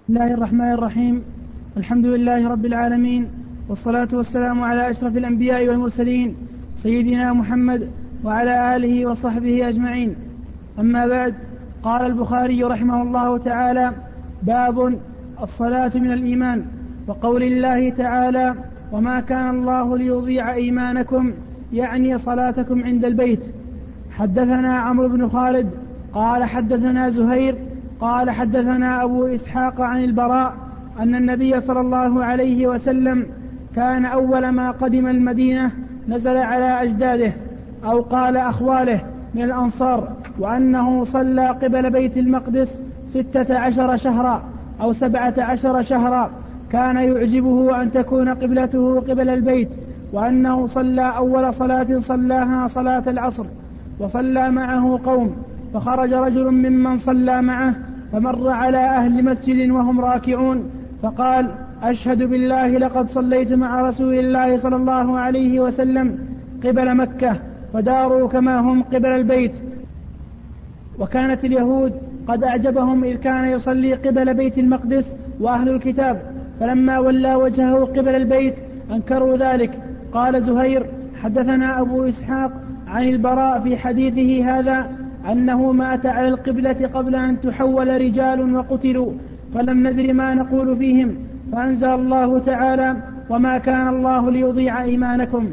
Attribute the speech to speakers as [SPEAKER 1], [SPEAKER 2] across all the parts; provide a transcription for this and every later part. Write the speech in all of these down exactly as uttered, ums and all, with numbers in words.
[SPEAKER 1] بسم الله الرحمن الرحيم. الحمد لله رب العالمين، والصلاة والسلام على أشرف الأنبياء والمرسلين سيدنا محمد وعلى آله وصحبه أجمعين. أما بعد، قال البخاري رحمه الله تعالى: باب الصلاة من الإيمان، وقول الله تعالى: وما كان الله ليضيع إيمانكم، يعني صلاتكم عند البيت. حدثنا عمرو بن خالد قال حدثنا زهير قال حدثنا أبو إسحاق عن البراء أن النبي صلى الله عليه وسلم كان أول ما قدم المدينة نزل على أجداده أو قال أخواله من الأنصار، وأنه صلى قبل بيت المقدس ستة عشر شهرا أو سبعة عشر شهرا، كان يعجبه أن تكون قبلته قبل البيت، وأنه صلى أول صلاة صلاها صلاة العصر، وصلى معه قوم، فخرج رجل ممن صلى معه فمر على أهل مسجد وهم راكعون، فقال: أشهد بالله لقد صليت مع رسول الله صلى الله عليه وسلم قبل مكة، فداروا كما هم قبل البيت. وكانت اليهود قد أعجبهم إذ كان يصلي قبل بيت المقدس وأهل الكتاب، فلما ولى وجهه قبل البيت أنكروا ذلك. قال زهير: حدثنا أبو إسحاق عن البراء في حديثه هذا أنه مات على القبلة قبل أن تحول رجال وقتلوا، فلم ندر ما نقول فيهم، فأنزل الله تعالى: وما كان الله ليضيع إيمانكم.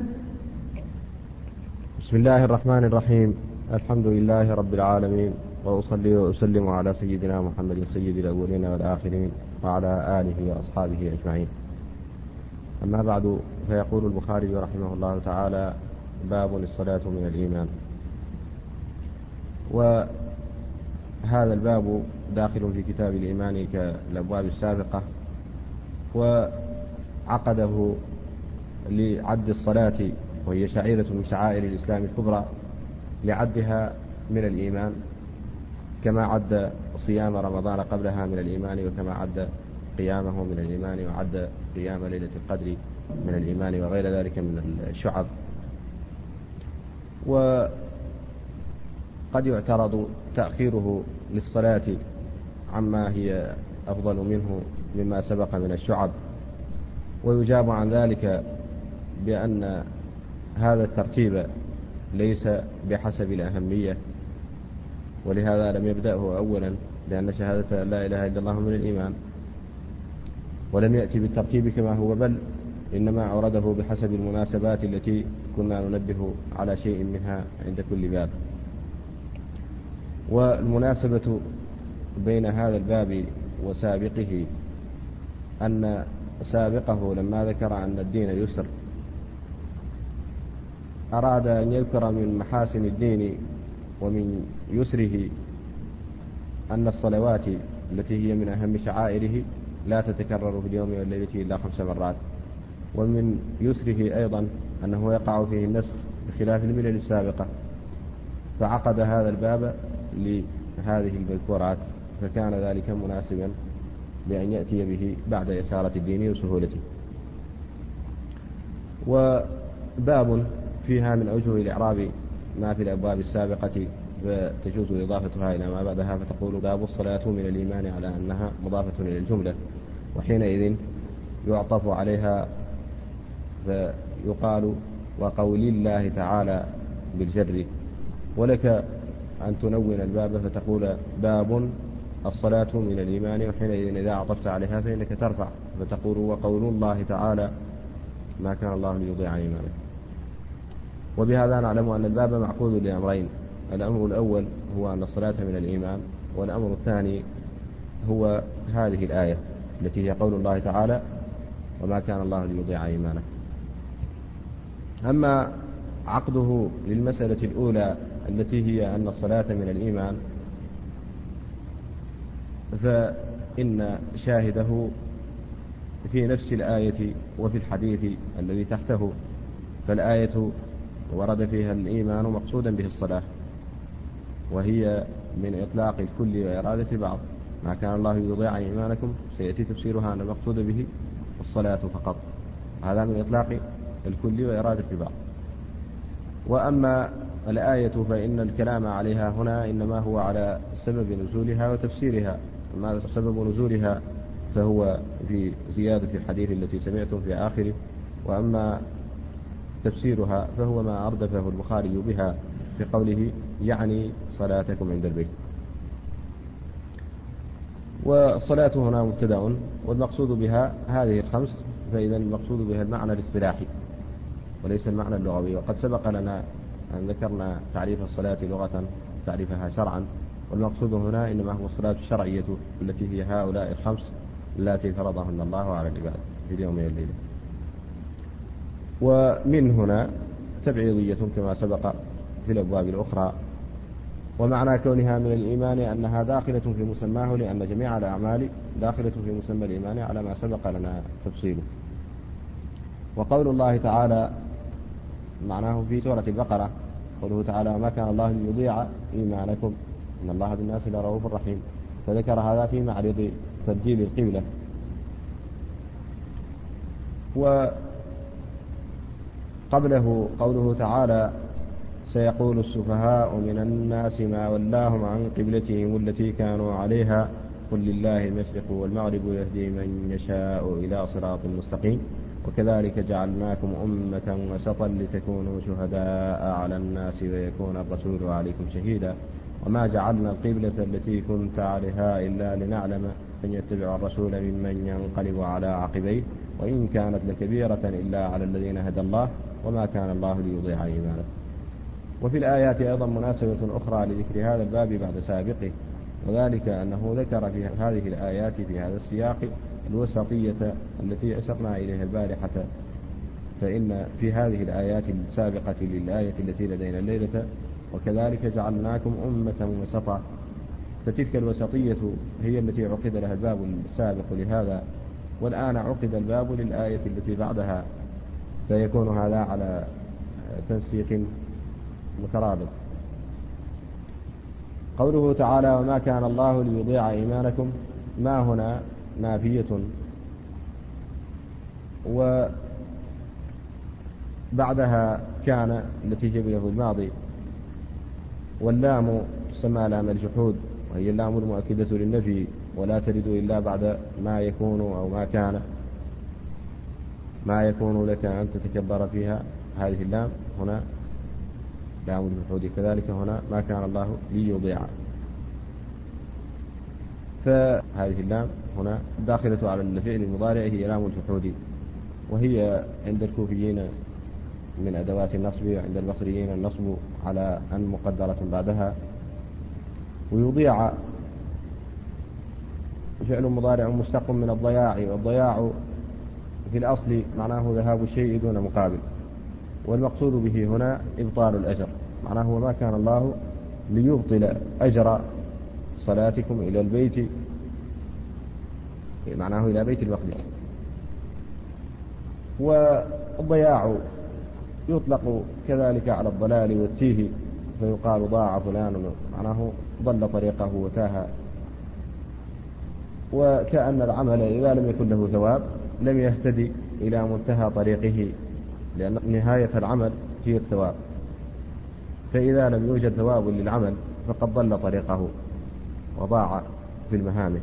[SPEAKER 2] بسم الله الرحمن الرحيم. الحمد لله رب العالمين، وأصلي وأسلم على سيدنا محمد سيد الأولين والآخرين وعلى آله وأصحابه أجمعين. أما بعد، فيقول البخاري رحمه الله تعالى: باب الصلاة من الإيمان. وهذا الباب داخل في كتاب الإيمان كالأبواب السابقة، وعقده لعد الصلاة، وهي شعيرة من شعائر الإسلام الكبرى، لعدها من الإيمان، كما عد صيام رمضان قبلها من الإيمان، وكما عد قيامه من الإيمان، وعد قيام ليلة القدر من الإيمان، وغير ذلك من الشعب. وقد يعترض تأخيره للصلاة عما هي أفضل منه مما سبق من الشعب، ويجاب عن ذلك بأن هذا الترتيب ليس بحسب الأهمية، ولهذا لم يبدأه أولا، لأن شهادة لا إله إلا الله من الإيمان، ولم يأتي بالترتيب كما هو، بل إنما أورده بحسب المناسبات التي كنا ننبه على شيء منها عند كل باب. والمناسبة بين هذا الباب وسابقه أن سابقه لما ذكر أن الدين يسر أراد أن يذكر من محاسن الدين ومن يسره أن الصلوات التي هي من أهم شعائره لا تتكرر في اليوم والليلة إلا خمس مرات، ومن يسره أيضا أنه يقع فيه النسخ بخلاف الملل السابقة، فعقد هذا الباب لهذه المذكورات، فكان ذلك مناسبا لأن يأتي به بعد إسارة الدين وسهولته. وباب فيها من أوجه الإعراب ما في الأبواب السابقة، فتجوز إضافتها إلى ما بعدها، فتقول: باب الصلاة من الإيمان، على أنها مضافة إلى الجملة، وحينئذ يعطف عليها فيقال: وقول الله تعالى بالجر. ولك أن تنون الباب فتقول: باب الصلاة من الإيمان، وحينئذ إذا عطفت عليها فإنك ترفع فتقول: وقول الله تعالى: ما كان الله ليضيع إيمانك. وبهذا نعلم أن الباب معقود لأمرين: الأمر الأول هو أن الصلاة من الإيمان، والأمر الثاني هو هذه الآية التي هي قول الله تعالى: وما كان الله ليضيع إيمانك. أما عقده للمسألة الأولى التي هي أن الصلاة من الإيمان، فإن شاهده في نفس الآية وفي الحديث الذي تحته، فالآية ورد فيها الإيمان مقصودا به الصلاة، وهي من إطلاق الكل وإرادة بعض. ما كان الله ليضيع إيمانكم سيأتي تفسيرها أن المقصود به الصلاة فقط، هذا من إطلاق الكل وإرادة بعض. وأما الآية فإن الكلام عليها هنا إنما هو على سبب نزولها وتفسيرها. أما سبب نزولها فهو في زيادة الحديث التي سمعتم في آخره، وأما تفسيرها فهو ما أردفه البخاري بها في قوله يعني صلاتكم عند البيت. والصلاة هنا مبتدأ، والمقصود بها هذه الخمس، فإذا المقصود بها المعنى الاصطلاحي وليس المعنى اللغوي. وقد سبق لنا أن ذكرنا تعريف الصلاة لغة تعريفها شرعا، والمقصود هنا إنما هو الصلاة الشرعية التي هي هؤلاء الخمس التي فرضهن الله على العباد في اليوم والليلة. ومن هنا تبعيضية كما سبق في الأبواب الأخرى. ومعنى كونها من الإيمان أنها داخلة في مسماه، لأن جميع الأعمال داخلة في مسمى الإيمان على ما سبق لنا تفصيله. وقول الله تعالى معناه في سورة البقرة قوله تعالى وما كان الله ليضيع إيمانكم إن الله بالناس لرؤوف رحيم، فذكر هذا في معرض تبديل القبلة. وقبله قوله تعالى سيقول السفهاء من الناس ما ولاهم عن قبلتهم التي كانوا عليها قل لله المشرق والمغرب يهدي من يشاء إلى صراط مستقيم وكذلك جعلناكم أمة وسطا لتكونوا شهداء على الناس ويكون الرسول عليكم شهيدا وما جعلنا القبلة التي كنت عليها إلا لنعلم من يتبع الرسول ممن ينقلب على عقبيه وإن كانت لكبيرة إلا على الذين هدى الله وما كان الله ليضيع إيمانكم. وفي الآيات أيضا مناسبة أخرى لذكر هذا الباب بعد سابقه، وذلك أنه ذكر في هذه الآيات في هذا السياق الوسطية التي أشرنا إليها البارحة، فإن في هذه الآيات السابقة للآية التي لدينا الليلة وكذلك جعلناكم أمة وسطا، فتلك الوسطية هي التي عقد لها الباب السابق لهذا، والآن عقد الباب للآية التي بعدها، فيكون هذا على تنسيق مترابط. قوله تعالى وما كان الله ليضيع إيمانكم، ما هنا نافية، وبعدها كان التي هي في الماضي، واللام تسمى لام الجحود وهي اللام المؤكدة للنفي ولا ترد إلا بعد ما يكون أو ما كان ما يكون لك أن تتكبر فيها، هذه اللام هنا لام الجحود، كذلك هنا ما كان الله ليضيع، فهذه اللام هنا داخلة على الفعل المضارع هي لام الجحود، وهي عند الكوفيين من أدوات النصب، وعند البصريين النصب على أن مقدرة بعدها. ويضيع فعل مضارع مشتق من الضياع، والضياع في الأصل معناه ذهاب الشيء دون مقابل، والمقصود به هنا إبطال الأجر، معناه ما كان الله ليبطل أجر صلاتكم إلى البيت، معناه إلى بيت المقدس. والضياع يطلق كذلك على الضلال والتيه، فيقال ضاع فلان، معناه ضل طريقه وتاه، وكأن العمل إذا لم يكن له ثواب لم يهتدي إلى منتهى طريقه، لأن نهاية العمل هي الثواب، فإذا لم يوجد ثواب للعمل فقد ضل طريقه وضاع في المهامه.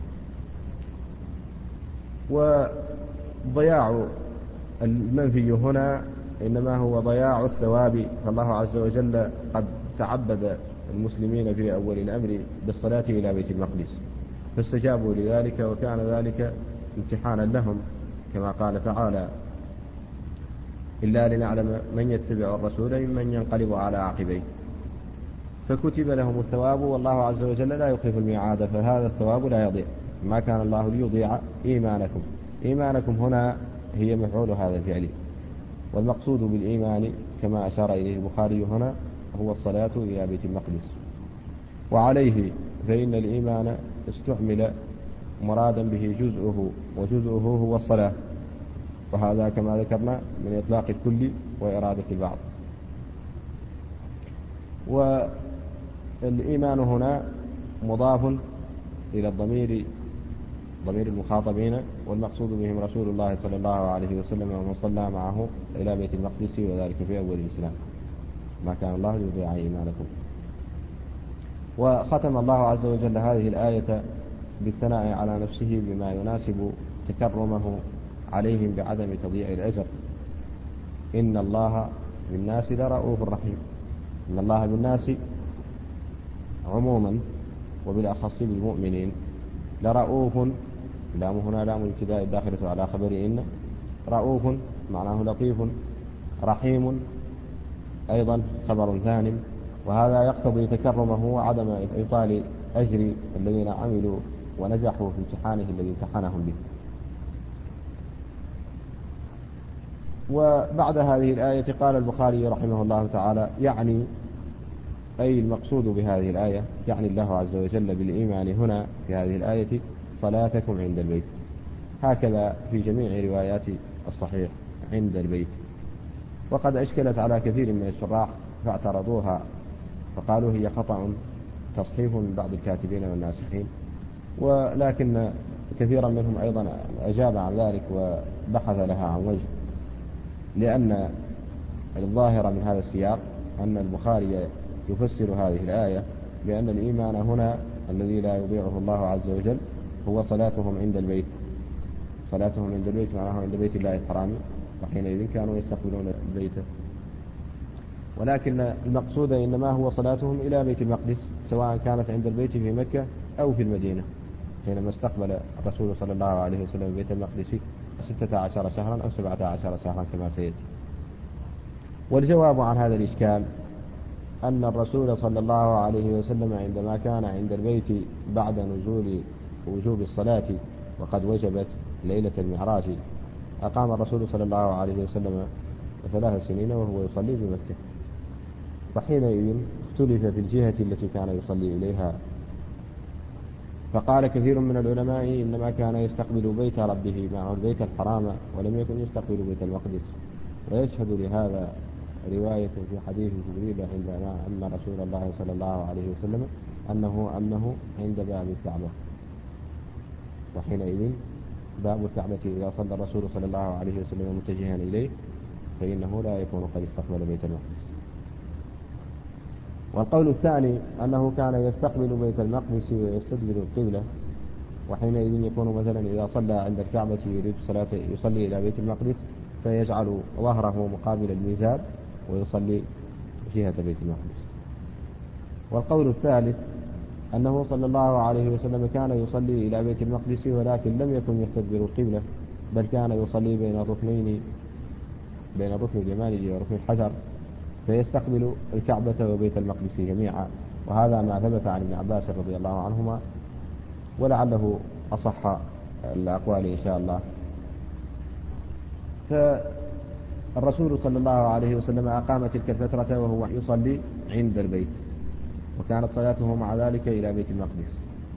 [SPEAKER 2] وضياع المنفي هنا إنما هو ضياع الثواب، فالله عز وجل قد تعبد المسلمين في أول الأمر بالصلاة إلى بيت المقدس فاستجابوا لذلك، وكان ذلك امتحانا لهم كما قال تعالى إلا لنعلم من يتبع الرسول ممن ينقلب على عقبيه، فكتب لهم الثواب والله عز وجل لا يخلف الميعاد، فهذا الثواب لا يضيع. ما كان الله ليضيع إيمانكم، إيمانكم هنا هي مفعول هذا الفعل، والمقصود بالإيمان كما أشار إليه البخاري هنا هو الصلاة إلى بيت المقدس. وعليه فإن الإيمان استعمل مرادا به جزءه، وجزءه هو الصلاة، وهذا كما ذكرنا من إطلاق الكل وإرادة البعض. والإيمان هنا مضاف إلى الضمير، ضمير المخاطبين، والمقصود بهم رسول الله صلى الله عليه وسلم ومن صلى معه إلى بيت المقدس، وذلك في أول الإسلام. ما كان الله ليضيع إيمانكم. وختم الله عز وجل هذه الآية بالثناء على نفسه بما يناسب تكرمه عليهم بعدم تضييع الأجر. إن الله بالناس لرؤوف رحيم. إن الله بالناس عموما وبالأخص بالمؤمنين لرؤوف، لام هنا لام الابتداء الداخلة على خبر إن، رؤوف معناه لطيف، رحيم أيضا خبر ثاني، وهذا يقتضي تكرمه وعدم إبطال أجر الذين عملوا ونجحوا في امتحانه الذي امتحنهم به. وبعد هذه الآية قال البخاري رحمه الله تعالى: يعني أي المقصود بهذه الآية، يعني الله عز وجل بالإيمان هنا في هذه الآية صلاتكم عند البيت، هكذا في جميع روايات الصحيح عند البيت. وقد أشكلت على كثير من الشراح فاعترضوها فقالوا هي خطأ تصحيف من بعض الكاتبين والناسخين، ولكن كثيرا منهم أيضا أجاب عن ذلك وبحث لها عن وجه، لأن الظاهر من هذا السياق أن البخاري يفسر هذه الآية بأن الإيمان هنا الذي لا يضيعه الله عز وجل هو صلاتهم عند البيت. صلاتهم عند البيت معناه عند بيت الله الحرام، وحينئذ كانوا يستقبلون البيت، ولكن المقصود إنما هو صلاتهم إلى بيت المقدس، سواء كانت عند البيت في مكة أو في المدينة، حينما استقبل الرسول صلى الله عليه وسلم بيت المقدس ستة عشر شهرا أو سبعة عشر شهرا كما سيأتي. والجواب عن هذا الإشكال أن الرسول صلى الله عليه وسلم عندما كان عند البيت بعد نزول وجوب الصلاة وقد وجبت ليلة المعراج، أقام الرسول صلى الله عليه وسلم ثلاث سنين وهو يصلي بمكة، فحينئذ اختلف في الجهة التي كان يصلي إليها، فقال كثير من العلماء إنما كان يستقبل بيت ربه معه البيت الحرام ولم يكن يستقبل بيت المقدس. ويشهد لهذا رواية في حديث جبريل عندما أن رسول الله صلى الله عليه وسلم أنه أنه عند باب الكعبة، وحينئذ باب الكعبة إذا صلى الرسول صلى الله عليه وسلم متجها إليه فإنه لا يكون قد استقبل بيت المقدس. والقول الثاني أنه كان يستقبل بيت المقدس ويستدبر القبلة، وحينئذ يكون مثلا إذا صلى عند الكعبة يريد صلاة يصلي إلى بيت المقدس فيجعل ظهره مقابل الميزاب ويصلي جهة بيت المقدس. والقول الثالث أنه صلى الله عليه وسلم كان يصلي إلى بيت المقدس ولكن لم يكن يستدبر القبلة، بل كان يصلي بين الركنين، بين الركن اليماني وركن الحجر، فيستقبل الكعبة وبيت المقدس جميعا. وهذا ما ثبت عن ابن عباس رضي الله عنهما، ولعله أصح الأقوال إن شاء الله. فالرسول صلى الله عليه وسلم أقام تلك الفترة وهو يصلي عند البيت، وكانت صلاته مع ذلك إلى بيت المقدس.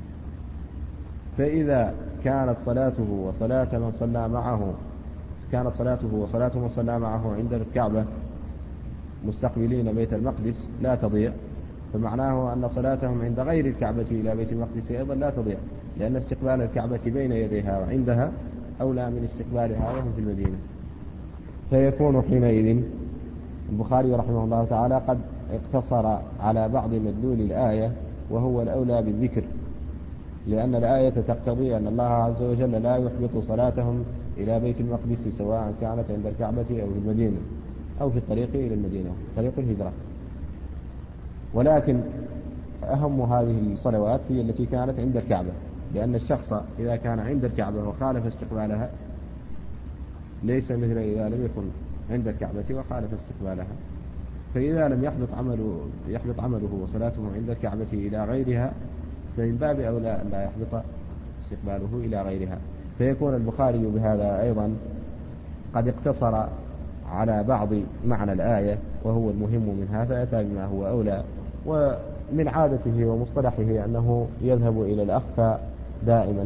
[SPEAKER 2] فإذا كانت صلاته وصلاة من صلى معه كانت صلاته وصلاة من صلى معه عند الكعبة مستقبلين بيت المقدس لا تضيع، فمعناه أن صلاتهم عند غير الكعبة إلى بيت المقدس أيضا لا تضيع، لأن استقبال الكعبة بين يديها وعندها أولى من استقبالها وهم في المدينة. فيكون حينئذ البخاري رحمه الله تعالى قد اقتصر على بعض مدلول الآية وهو الأولى بالذكر، لأن الآية تقتضي أن الله عز وجل لا يحبط صلاتهم إلى بيت المقدس سواء كانت عند الكعبة أو في المدينة أو في الطريق إلى المدينة، طريق الهجرة. ولكن أهم هذه الصلوات هي التي كانت عند الكعبة، لأن الشخص إذا كان عند الكعبة وخالف استقبالها ليس مثل إذا لم يكن عند الكعبة وخالف استقبالها. فإذا لم يحبط عمله يحبط عمله وصلاته عند الكعبة إلى غيرها، فمن باب أولى أن لا يحبط استقباله إلى غيرها. فيكون البخاري بهذا أيضا قد اقتصر على بعض معنى الآية وهو المهم منها، فأتى بما هو أولى. ومن عادته ومصطلحه أنه يذهب إلى الأخفى دائما،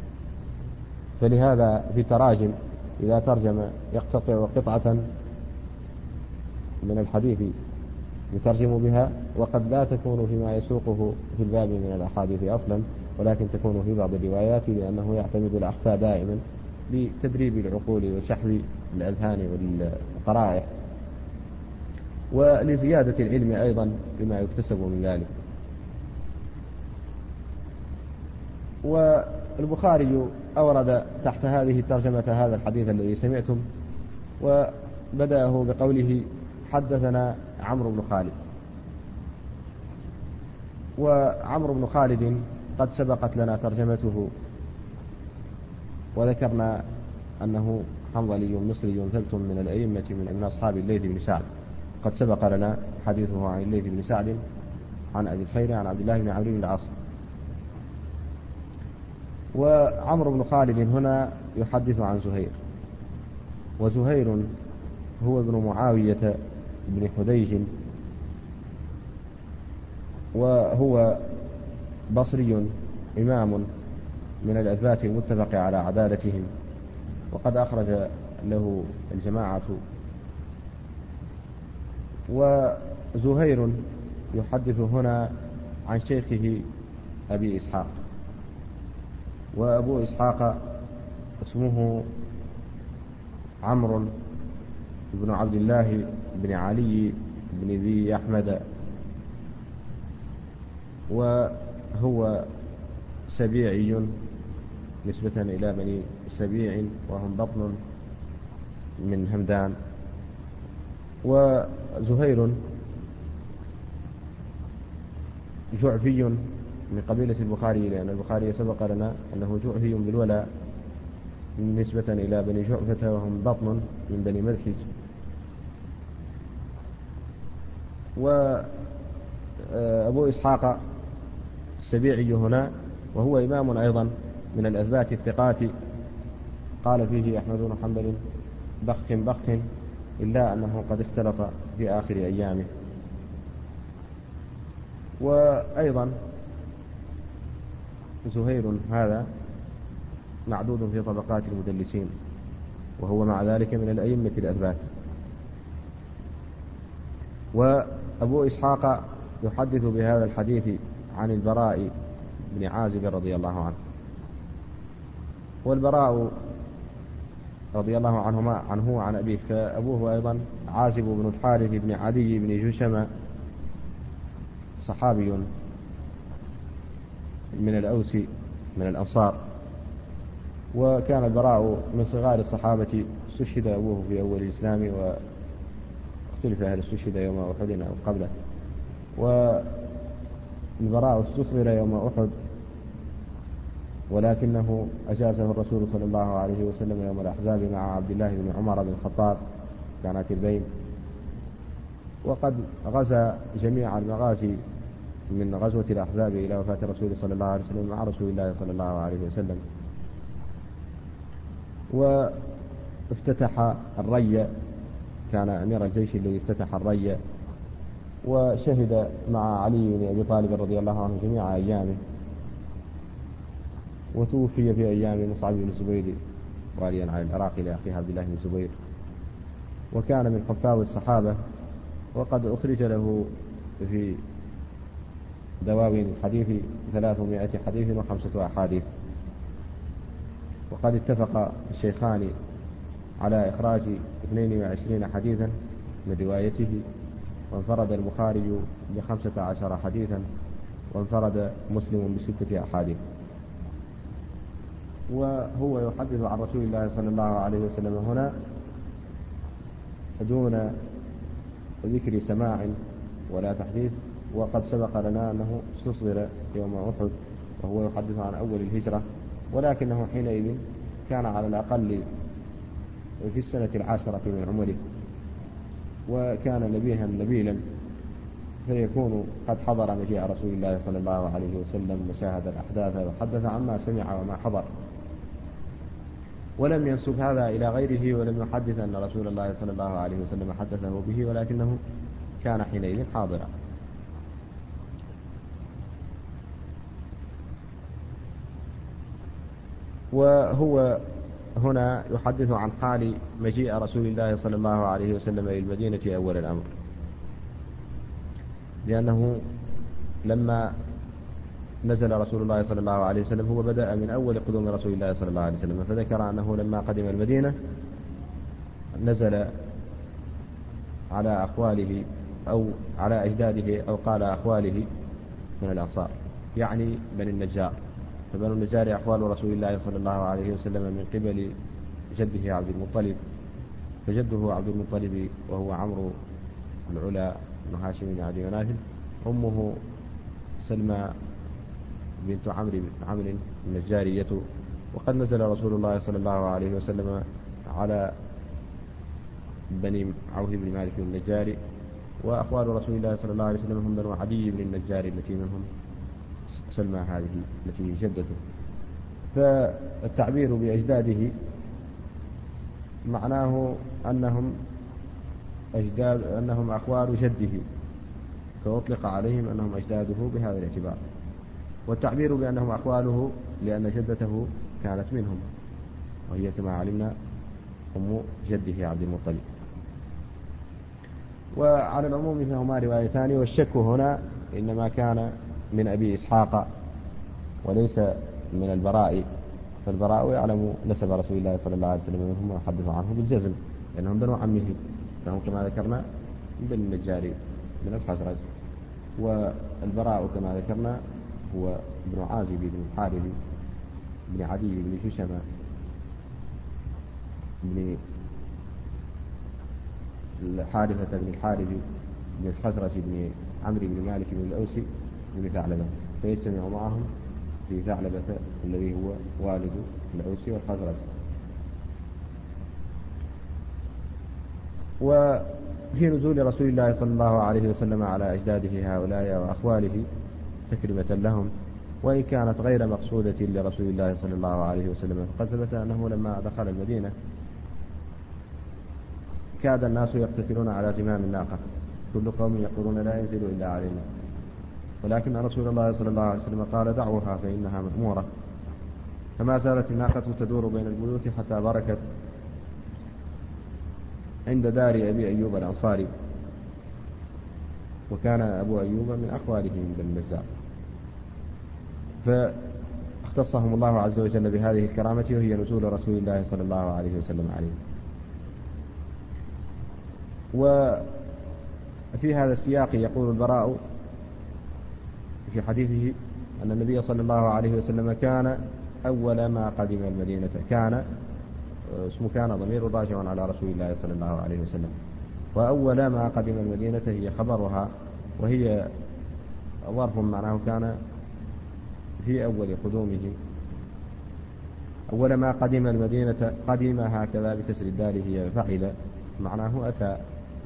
[SPEAKER 2] فلهذا في تراجم إذا ترجم يقتطع قطعة من الحديث يترجم بها، وقد لا تكون فيما يسوقه في الباب من الأحاديث أصلا، ولكن تكون في بعض الروايات، لأنه يعتمد الأخفى دائما لتدريب العقول وشحذ الأذهان والقرائح، ولزيادة العلم أيضا بما يكتسب من ذلك. والبخاري أورد تحت هذه الترجمة هذا الحديث الذي سمعتم، وبدأه بقوله حدثنا عمرو بن خالد. وعمرو بن خالد قد سبقت لنا ترجمته، وذكرنا أنه حنظلي مصري ثبت من الأئمة من أصحاب الليث بن سعد، قد سبق لنا حديثه عن الليث بن سعد عن أبي الخير عن عبد الله بن عمرو بن العاص. وعمرو بن خالد هنا يحدث عن زهير، وزهير هو ابن معاوية بن حديج، وهو بصري إمام من الأثبات المتفق على عدالتهم، وقد أخرج له الجماعة. وزهير يحدث هنا عن شيخه أبي إسحاق، وأبو إسحاق اسمه عمرو بن عبد الله بن علي بن ذي أحمد، وهو سبيعي نسبة إلى بني سبيع وهم بطن من همدان. وزهير جعفي من قبيلة البخاري، لأن البخاري سبق لنا أنه جعفي بالولاء نسبة إلى بني جعفة وهم بطن من بني مدحج. وأبو إسحاق السبيعي هنا وهو إمام أيضا من الأثبات الثقات، قال فيه أحمد بن حنبل بخ بخ، إلا أنه قد اختلط في آخر أيامه. وأيضا زهير هذا معدود في طبقات المدلسين، وهو مع ذلك من الأئمة الأثبات. وأبو إسحاق يحدث بهذا الحديث عن البراء بن عازب رضي الله عنه. والبراء رضي الله عنهما عنه عن أبيه، فأبوه أيضا عازب بن الحارث بن عدي بن جشم، صحابي من الأوس من الأنصار. وكان البراء من صغار الصحابة، استشهد أبوه في أول الإسلام، واختلف هل استشهد يوم أحد أو قبله. والبراء استصغر يوم أحد، ولكنه أجازه الرسول صلى الله عليه وسلم يوم الأحزاب مع عبد الله بن عمر بن الخطاب كانت البين. وقد غزا جميع المغازي من غزوة الأحزاب إلى وفاة الرسول صلى الله عليه وسلم مع رسول الله صلى الله عليه وسلم. وافتتح الري، كان أمير الجيش الذي افتتح الري، وشهد مع علي بن أبي طالب رضي الله عنه جميع أيامه. وتوفي في أيام مصعب بن الزبير واليا على العراق لأخيه عبد الله بن الزبير، وكان من حفاظ الصحابة، وقد أخرج له في دواوين الحديث ثلاثمائة حديث وخمسة أحاديث. وقد اتفق الشيخان على إخراج اثنين وعشرين حديثا من روايته، وانفرد البخاري بخمسة عشر حديثا، وانفرد مسلم بستة أحاديث. وهو يحدث عن رسول الله صلى الله عليه وسلم هنا دون ذكر سماع ولا تحديث. وقد سبق لنا أنه استصغر يوم أحد، وهو يحدث عن أول الهجرة، ولكنه حينئذ كان على الأقل في السنة العاشرة من عمره، وكان نبيها نبيلا، فيكون قد حضر مجيء رسول الله صلى الله عليه وسلم وشاهد الأحداث وحدث عما سمع وما حضر، ولم ينسب هذا إلى غيره، ولم يحدث أن رسول الله صلى الله عليه وسلم حدثه به، ولكنه كان حينئذ حاضرا. وهو هنا يحدث عن حال مجيء رسول الله صلى الله عليه وسلم إلى المدينة أول الأمر، لأنه لما نزل رسول الله صلى الله عليه وسلم هو بدأ من أول قدوم رسول الله صلى الله عليه وسلم، فذكر أنه لما قدم المدينة نزل على أخواله أو على أجداده، أو قال أخواله من الأنصار، يعني بني النجار، فبنو النجار أخوال رسول الله صلى الله عليه وسلم من قبل جده عبد المطلب، فجده عبد المطلب وهو عمرو العلا بن هاشم بن عبد مناف، أمه سلمى بنت عمرو عمرو النجارية. وقد نزل رسول الله صلى الله عليه وسلم على بني عوف بن مالك النجاري، وأخوال رسول الله صلى الله عليه وسلم هم بنو عدي بن النجاري التي منهم سلمى هذه التي هي جدته. فالتعبير بأجداده معناه أنهم أجداد أنهم أخوال جده، فأطلق عليهم أنهم أجداده بهذا الاعتبار. والتعبير بأنهم أخواله لأن جدته كانت منهم، وهي كما علمنا أم جده عبد المطلب. وعلى العموم فهما روايتان، والشك هنا إنما كان من أبي إسحاق وليس من البراء، فالبراء يعلم نسب رسول الله صلى الله عليه وسلم منهم ويحدث عنه بالجزم لأنهم بنو عمه، فهم كما ذكرنا من بني النجاري من الخزرج. والبراء كما ذكرنا هو ابن عازب بن الحارث بن عدي بن ششمة بن الحارثة بن الحارث بن الخزرج بن عمرو بن مالك بن الأوس بن ثعلبة، فيجتمع معهم في ثعلبة الذي هو والد الأوس والخزرج. وفي نزول رسول الله صلى الله عليه وسلم على أجداده هؤلاء وأخواله تكرمة لهم، وإن كانت غير مقصودة لرسول الله صلى الله عليه وسلم، فقد ثبت أنه لما دخل المدينة كاد الناس يقتتلون على زمام الناقة، كل قوم يقولون لا ينزل إلا علينا، ولكن رسول الله صلى الله عليه وسلم قال دعوها فإنها مأمورة. فما زالت الناقة تدور بين البيوت حتى بركت عند دار أبي أيوب الأنصاري، وكان أبو أيوب من أخواله من بني النجار، فاختصهم الله عز وجل بهذه الكرامة وهي نزول رسول الله صلى الله عليه وسلم عليه. وفي هذا السياق يقول البراء في حديثه أن النبي صلى الله عليه وسلم كان أول ما قدم المدينة، كان اسمه كان ضمير راجع على رسول الله صلى الله عليه وسلم، وأول ما قدم المدينة هي خبرها، وهي ظرف معناه كان في أول قدومه. أول ما قدم المدينة قدم هكذا بكسر الدال هي فعل معناه أتى،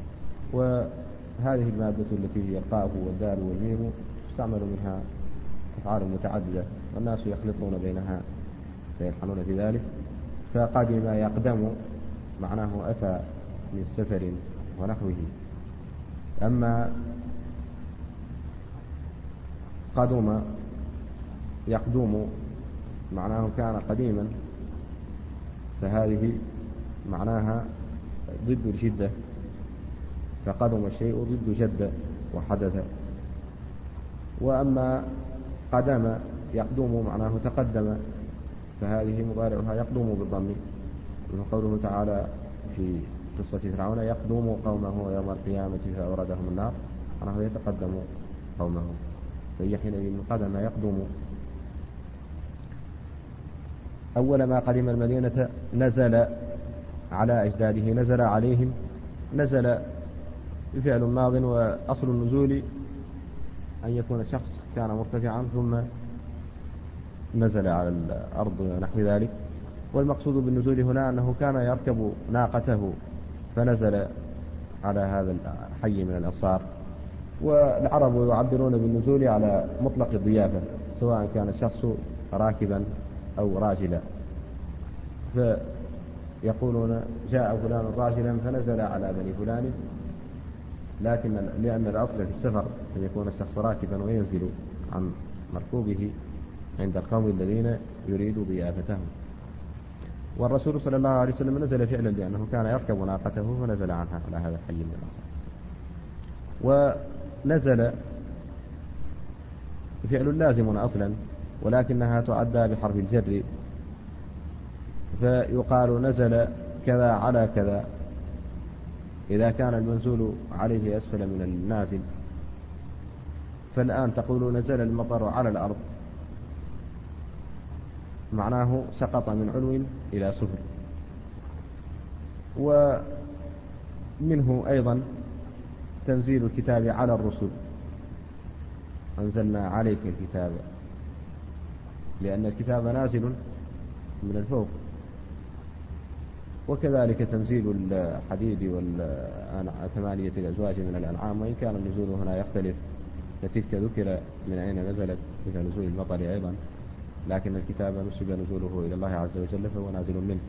[SPEAKER 2] وهذه المادة التي هي القاف والدال والميم تستعمل منها أفعال متعددة، والناس يخلطون بينها فيلحنون في ذلك. فقدم يقدم معناه أتى من سفر ونحوه. أما قدم يقدم معناه كان قديما، فهذه معناها ضد الشدة، فقدم الشيء ضد جد وحدث. وأما قدم يقدم معناه تقدم، فهذه مضارعها يقدم بالضم، وقوله تعالى في قصة فرعون يقدم قومه يوم القيامة فأوردهم النار، معناه يتقدم قومه، فهي حينئذ قدم يقدم. أول ما قدم المدينة نزل على أجداده، نزل عليهم، نزل بفعل ماض، وأصل النزول أن يكون شخص كان مرتفعا ثم نزل على الأرض ونحو ذلك. والمقصود بالنزول هنا أنه كان يركب ناقته فنزل على هذا الحي من الأنصار. والعرب يعبرون بالنزول على مطلق الضيافة، سواء كان الشخص راكبا أو راجلا، فيقولون جاء فلان راجلا فنزل على بني فلان، لكن لأن الأصل في السفر أن يكون الشخص راكبا وينزل عن مركوبه عند القوم الذين يريد ضيافتهم. والرسول صلى الله عليه وسلم نزل فعلا لأنه كان يركب ناقته فنزل عنها على هذا الحي من الأنصار. ونزل فعل لازم أصلا، ولكنها تعدى بحرف الجر، فيقال نزل كذا على كذا إذا كان المنزول عليه أسفل من النازل. فالآن تقول نزل المطر على الأرض، معناه سقط من علو إلى سفل. ومنه أيضا تنزيل الكتاب على الرسل، أنزلنا عليك الكتاب، لأن الكتاب نازل من الفوق. وكذلك تنزيل الحديد والثمانية الأزواج من الأنعام، وإن كان النزول هنا يختلف، فتلك ذكر من أين نزلت مثل نزول المطر أيضا، لكن الكتاب نسب نزوله إلى الله عز وجل فهو نازل منه.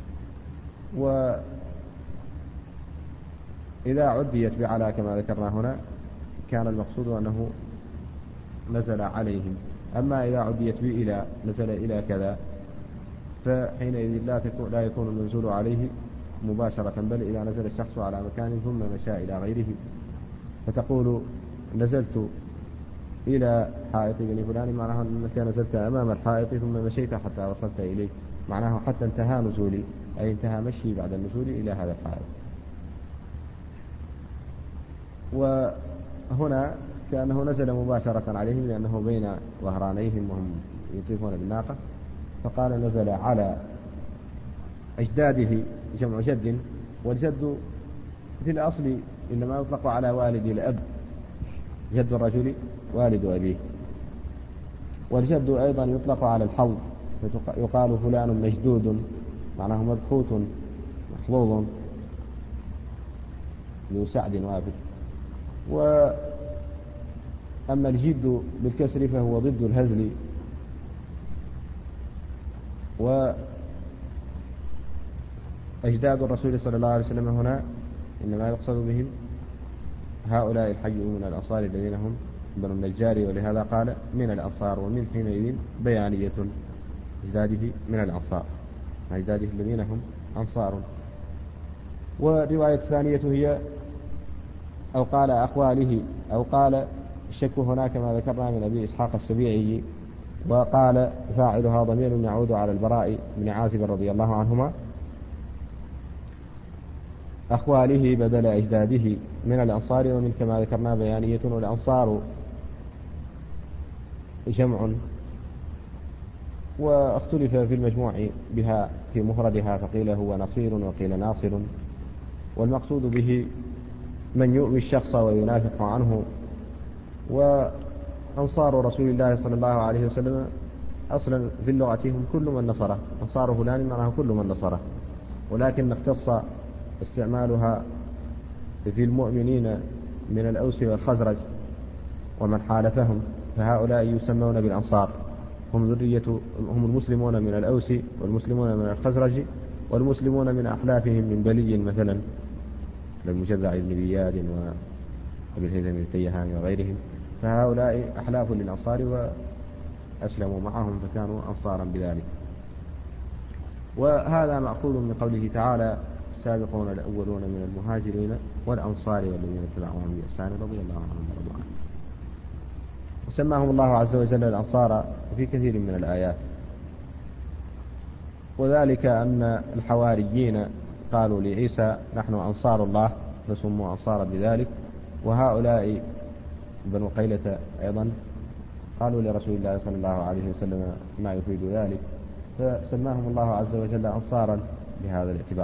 [SPEAKER 2] وإذا عديت بعلى كما ذكرنا هنا كان المقصود أنه نزل عليهم. أما إذا عديت بإلى نزل إلى كذا فحينئذ لا, لا يكون النزول عليه مباشرة، بل إذا نزل الشخص على مكان ثم مشى إلى غيره، فتقول نزلت إلى حائط بني فلان، معناه أنك نزلت أمام الحائط ثم مشيت حتى وصلت إليه، معناه حتى انتهى نزولي، أي انتهى مشي بعد النزول إلى هذا الحائط. وهنا كأنه نزل مباشرة عليهم لأنه بين ظهرانيهم وهم يطيفون بالناقة، فقال نزل على أجداده، جمع جد، والجد في الأصل إنما يطلق على والد الأب، جد الرجل والد أبيه. والجد أيضا يطلق على الحوض، يقال فلان مجدود، معناه مبحوث محظوظ ذو سعد وافر. وأما الجد بالكسر فهو ضد الهزل. وأجداد الرسول صلى الله عليه وسلم هنا إنما يقصد بهم هؤلاء الحيون من الأنصار الذين هم بنو النجار، ولهذا قال من الأنصار، ومن حينئذ بيانية أجداده من الأنصار، أجداده الذين هم أنصار. والرواية الثانية هي أو قال أخواله، أو قال الشك هناك ما ذكرنا من أبي إسحاق السبيعي، وقال فاعلها ضمير يعود على البراء بن عازب رضي الله عنهما، أخواله بدل أجداده من الأنصار، ومن كما ذكرنا بيانية. والأنصار جمع، واختلف في المجموع بها في مفردها، فقيل هو نصير وقيل ناصر، والمقصود به من يؤوي الشخص وينافق عنه. وأنصار رسول الله صلى الله عليه وسلم أصلا في اللغة هم كل من نصره، أنصار فلان معناه كل من نصره، ولكن اختص استعمالها في المؤمنين من الأوس والخزرج ومن حالفهم، فهؤلاء يسمون بالأنصار، هم ذرية هم المسلمون من الأوس والمسلمون من الخزرج والمسلمون من أحلافهم من بلي مثلا للمجذع بن بياد وابن الهيثم بن التيهان وغيرهم، فهؤلاء أحلاف للأنصار وأسلموا معهم فكانوا أنصارا بذلك. وهذا مأخوذ من قوله تعالى السابقون الأولون من المهاجرين والأنصار والذين اتبعوهم بإحسان رضي الله عنهم ورضوا عنه. وسماهم الله عز وجل الأنصار في كثير من الآيات، وذلك أن الحواريين قالوا لعيسى نحن أنصار الله فسموا أنصارا بذلك، وهؤلاء بنو قيلة أيضا قالوا لرسول الله صلى الله عليه وسلم ما يفيد ذلك، فسماهم الله عز وجل أنصارا بهذا الاعتبار.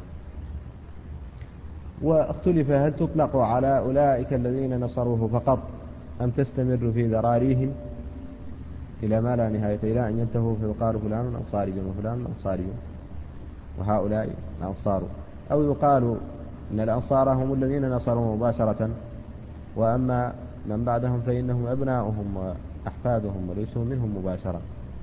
[SPEAKER 2] واختلف هل تطلق على أولئك الذين نصروه فقط أم تستمر في ذراريهم إلى ما لا نهاية، إلى أن ينتهوا فيقال فلان أنصاري وفلان أنصاري وهؤلاء الأنصار، أو يقال إن الأنصار هم الذين نصروا مباشرة، وأما من بعدهم فإنهم أبناؤهم وأحفادهم وليسوا منهم مباشرة.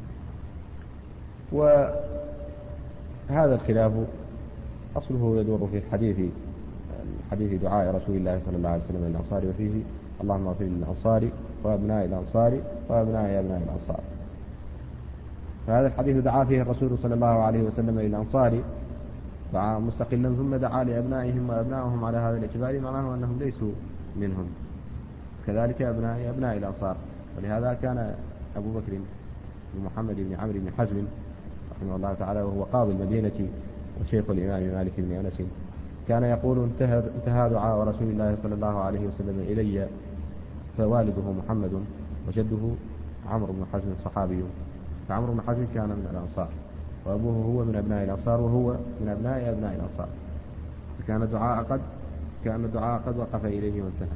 [SPEAKER 2] وهذا الخلاف أصله يدور في الحديث حديث دعاء رسول الله صلى الله عليه وسلم للأنصار، وفيه اللهم اغفر للأنصار وأبناء الأنصار وأبناء أبناء الأنصار. فهذا الحديث دعا فيه الرسول صلى الله عليه وسلم للأنصار دعاء مستقلا، ثم دعا لأبنائهم وأبنائهم على هذا الاعتبار، معناه أنهم ليسوا منهم، كذلك أبناء أبناء الأنصار. ولهذا كان أبو بكر بن محمد بن عمرو بن حزم رحمه الله تعالى وهو قاضي المدينة وشيخ الإمام مالك بن أنس كان يقول انتهى, انتهى دعاء رسول الله صلى الله عليه وسلم إلي، فوالده محمد وجده عمرو بن حزم صحابي فعمرو بن حزم كان من الأنصار، وأبوه هو من أبناء الأنصار وهو من أبناء أبناء الأنصار، فكان دعاء قد كان دعاء قد وقف إليه وانتهى.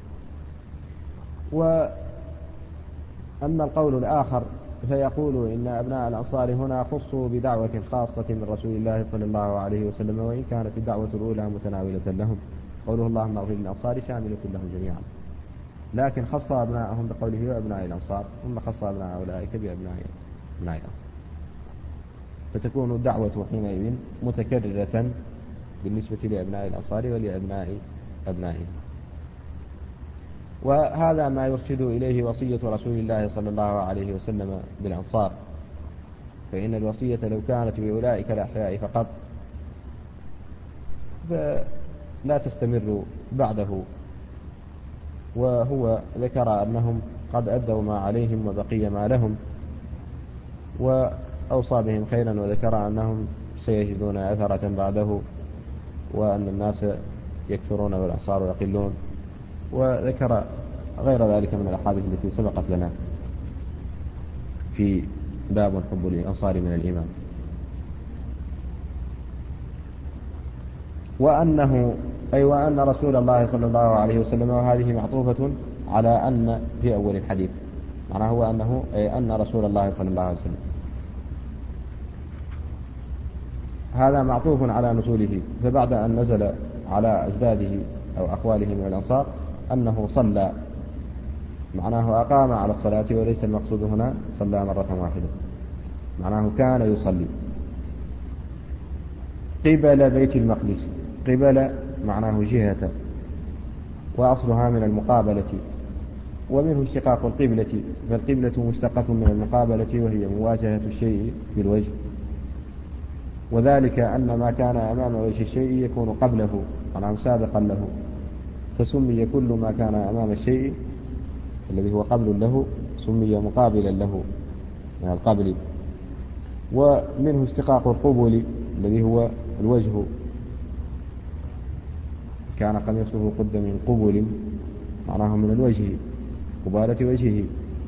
[SPEAKER 2] وأما القول الآخر فيقول إن أبناء الأنصار هنا خصوا بدعوة خاصة من رسول الله صلى الله عليه وسلم، وإن كانت الدعوة الأولى متناولة لهم، قوله اللهم اغفر للأنصار شاملة لهم جميعا، لكن خص أبناءهم بقوله وأبناء الأنصار، ثم خص أبناء أولئك بأبناء أبناء الأنصار، فتكون الدعوة حينئذ متكررة بالنسبة لأبناء الأنصار ولأبناء أبنائهم. وهذا ما يرشد إليه وصية رسول الله صلى الله عليه وسلم بالأنصار، فإن الوصية لو كانت بأولئك الأحياء فقط فلا تستمر بعده، وهو ذكر أنهم قد أدوا ما عليهم وبقي ما لهم، وأوصى بهم خيرا، وذكر أنهم سيجدون أثرة بعده، وأن الناس يكثرون والأنصار يقلون، وذكر غير ذلك من الأحاديث التي سبقت لنا في باب حب الأنصار من الإيمان. وأنه أي وأن رسول الله صلى الله عليه وسلم، وهذه معطوفة على أن في أول الحديث، معناه هو أنه أي أن رسول الله صلى الله عليه وسلم، هذا معطوف على نزوله، فبعد أن نزل على أجداده أو أخواله من الأنصار أنه صلى، معناه أقام على الصلاة، وليس المقصود هنا صلى مرة واحدة، معناه كان يصلي قبل بيت المقدس. قبل معناه جهة، وأصلها من المقابلة، ومنه اشتقاق القبلة، فالقبلة مشتقة من المقابلة، وهي مواجهة الشيء بالوجه، وذلك أن ما كان أمام وجه الشيء يكون قبله، معناه سابقا له، فسمي كل ما كان أمام الشيء الذي هو قبل له سمي مقابلا له من القبل. ومنه اشتقاق القبل الذي هو الوجه، كان قميصه قد من قبل، معناه من الوجه، قبالة وجهه.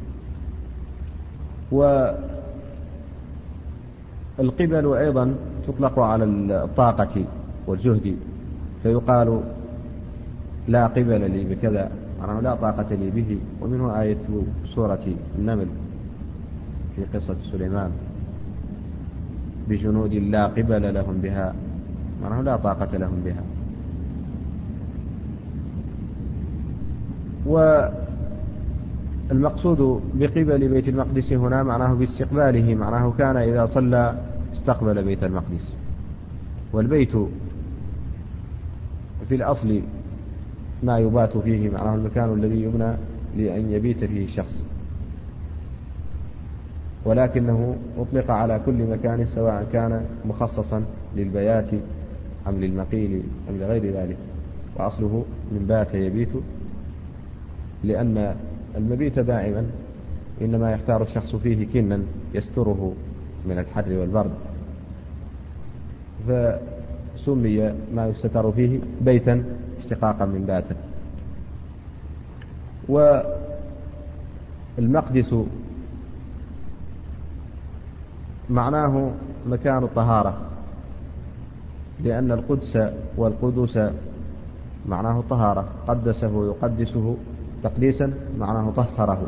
[SPEAKER 2] والقبل أيضا تطلق على الطاقة والجهد، فيقال لا قبل لي بكذا، معناه لا طاقة لي به. ومنه آية سورة النمل في قصة سليمان بجنود لا قبل لهم بها، معناه لا طاقة لهم بها. والمقصود بقبل بيت المقدس هنا معناه باستقباله، معناه كان إذا صلى استقبل بيت المقدس. والبيت في الأصل ما يبات فيه، معناه المكان الذي يبنى لأن يبيت فيه الشخص، ولكنه أطلق على كل مكان سواء كان مخصصا للبيات أم للمقيل أم لغير ذلك، وأصله من بات يبيت، لأن المبيت دائما إنما يختار الشخص فيه كنا يستره من الحر والبرد، فسمي ما يستتر فيه بيتا اشتقاقا من باتا. والمقدس معناه مكان الطهارة، لأن القدس والقدس معناه الطهارة، قدسه يقدسه تقديسا، معناه طهره.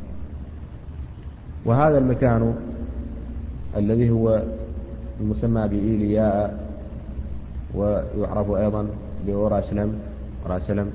[SPEAKER 2] وهذا المكان الذي هو المسمى بإيلياء، ويعرف أيضا بأورشلم أورشلم،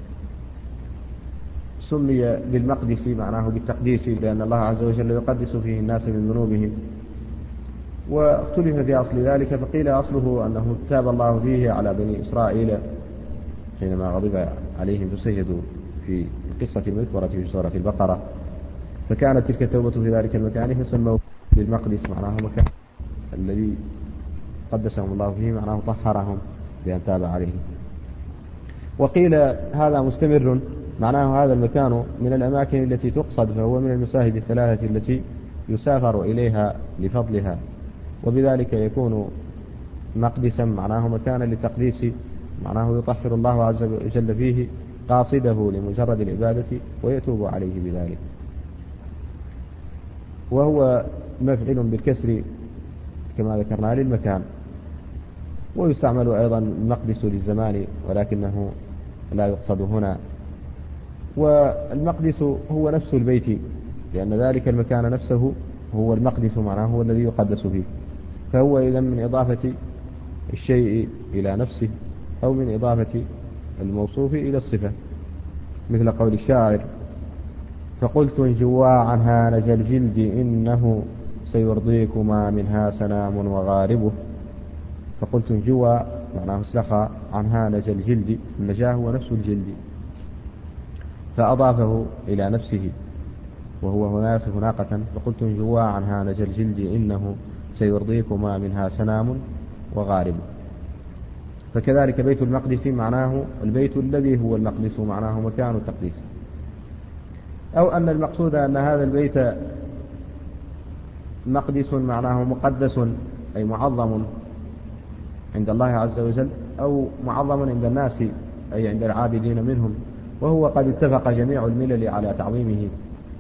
[SPEAKER 2] سمي بالمقدس معناه بالتقديس، لأن الله عز وجل يقدس فيه الناس من ذنوبهم. واختلف في أصل ذلك، فقيل أصله أنه تاب الله فيه على بني إسرائيل حينما غضب عليهم فسجدوا في القصة المذكورة في سورة البقرة، فكانت تلك التوبة في ذلك المكان، فسموا بالمقدس معناه مكان الذي قدسهم الله فيه، معناه طهرهم بأن تاب عليهم. وقيل هذا مستمر، معناه هذا المكان من الأماكن التي تقصد، فهو من المساجد الثلاثة التي يسافر إليها لفضلها، وبذلك يكون مقدسا، معناه مكانا للتقديس، معناه يطهر الله عز وجل فيه قاصده لمجرد العبادة ويتوب عليه بذلك. وهو مفعل بالكسر كما ذكرنا للمكان، ويستعمل أيضا المقدس للزمان ولكنه لا يقصد هنا. والمقدس هو نفس البيت، لأن ذلك المكان نفسه هو المقدس، معناه هو الذي يقدس فيه، فهو إذن من إضافة الشيء إلى نفسه أو من إضافة الموصوف إلى الصفة، مثل قول الشاعر: فقلت انجواعا هانج الجلد إنه سيرضيكما منها سنام وغاربه. فقلت انجوا معناه اسلخى عن هانج الجلد، النجاه هو نفس الجلد، فأضافه إلى نفسه وهو هنا يصف ناقة. فقلت انجوا عن هانج الجلد إنه سيرضيكما منها سنام وغاربه. فكذلك بيت المقدس معناه البيت الذي هو المقدس، معناه مكان التقديس، أو أن المقصود أن هذا البيت مقدس معناه مقدس أي معظم عند الله عز وجل، أو معظم عند الناس أي عند العابدين منهم، وهو قد اتفق جميع الملل على تعظيمه.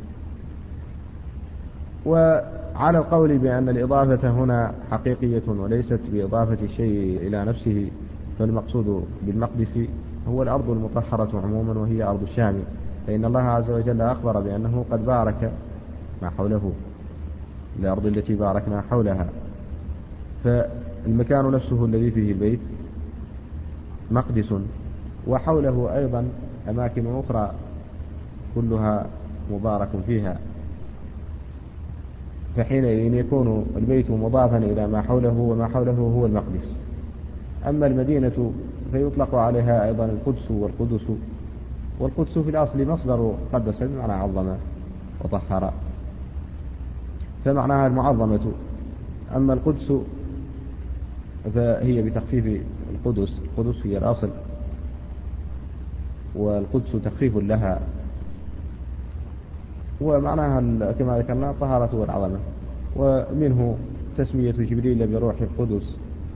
[SPEAKER 2] وعلى القول بأن الإضافة هنا حقيقية وليست بإضافة الشيء إلى نفسه، فالمقصود بالمقدس هو الأرض المطهرة عموما وهي أرض الشام، فإن الله عز وجل أخبر بأنه قد بارك ما حوله، الأرض التي باركنا حولها. فالمكان نفسه الذي فيه البيت مقدس، وحوله أيضا أماكن أخرى كلها مبارك فيها، فحينئذ يكون البيت مضافا إلى ما حوله، وما حوله هو المقدس. أما المدينة فيطلق عليها أيضا القدس والقدس، والقدس في الأصل مصدر قدس بمعنى عظم وطهر، فمعناها المعظمة. أما القدس فهي بتخفيف القدس، القدس هي الأصل والقدس تخفيف لها، ومعناها كما ذكرنا الطهارة والعظمة. ومنه تسمية جبريل بروح القدس،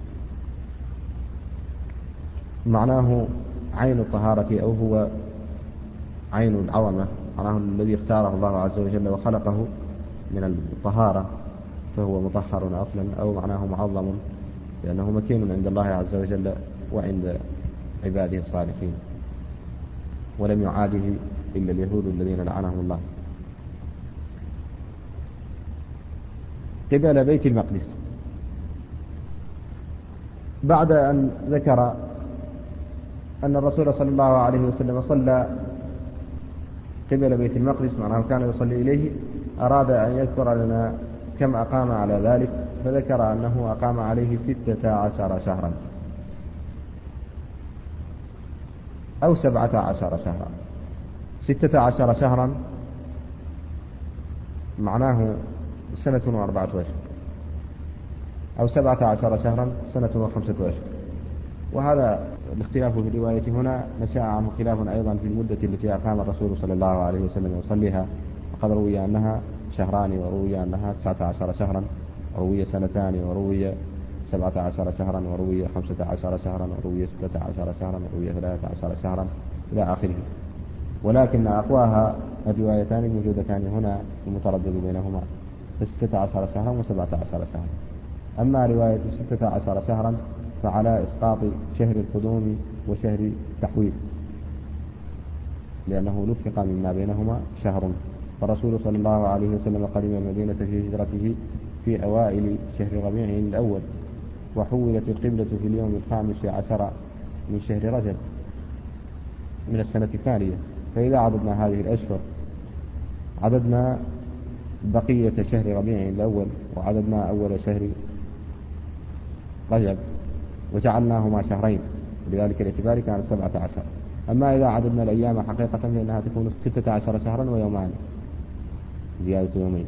[SPEAKER 2] معناه عين الطهارة أو هو عين العظمة، معناه الذي اختاره الله عز وجل وخلقه من الطهارة فهو مطهر أصلا، أو معناه معظم لأنه مكين عند الله عز وجل وعند عباده الصالحين، ولم يعاده إلا اليهود الذين لعنهم الله. قبل بيت المقدس، بعد أن ذكر أن الرسول صلى الله عليه وسلم صلى قبل بيت المقدس، معناه كان يصلي إليه، أراد أن يذكر لنا كم أقام على ذلك، فذكر أنه أقام عليه ستة عشر شهرا أو سبعة عشر شهرا. ستة عشر شهرا معناه سنة وأربعة أشهر، أو سبعة عشر شهرا سنة وخمسة أشهر. وهذا الاختلاف في الرواية هنا نشأ عنه خلاف أيضا في المدة التي أقام الرسول صلى الله عليه وسلم يصليها، وقد روي أنها شهران، وروي أنها تسعة عشر شهرا، وروي سنتان، وروي سبعة عشر شهرا، وروي خمسة عشر شهرا، وروي ستة عشر شهرا، وروي ثلاثة عشر شهرا إلى آخره. ولكن أقواها الروايتان الموجودتان هنا المتردد بينهما ستة عشر شهرا وسبعة عشر شهرا. أما رواية ستة عشر شهرا فعلى إسقاط شهر القدوم وشهر التحويل، لأنه لفق مما بينهما شهر، فالرسول صلى الله عليه وسلم قدم المدينة في هجرته في أوائل شهر ربيع الأول، وحولت القبلة في اليوم الخامس عشر من شهر رجب من السنة الثانية. فإذا عددنا هذه الأشهر عددنا بقية شهر ربيع الأول، وعددنا أول شهر رجب، وجعلناهما شهرين، لذلك الاعتبار كانت سبعة عشر. أما إذا عددنا الأيام حقيقة فإنها تكون ستة عشر شهرا ويومان، زيادة يومين.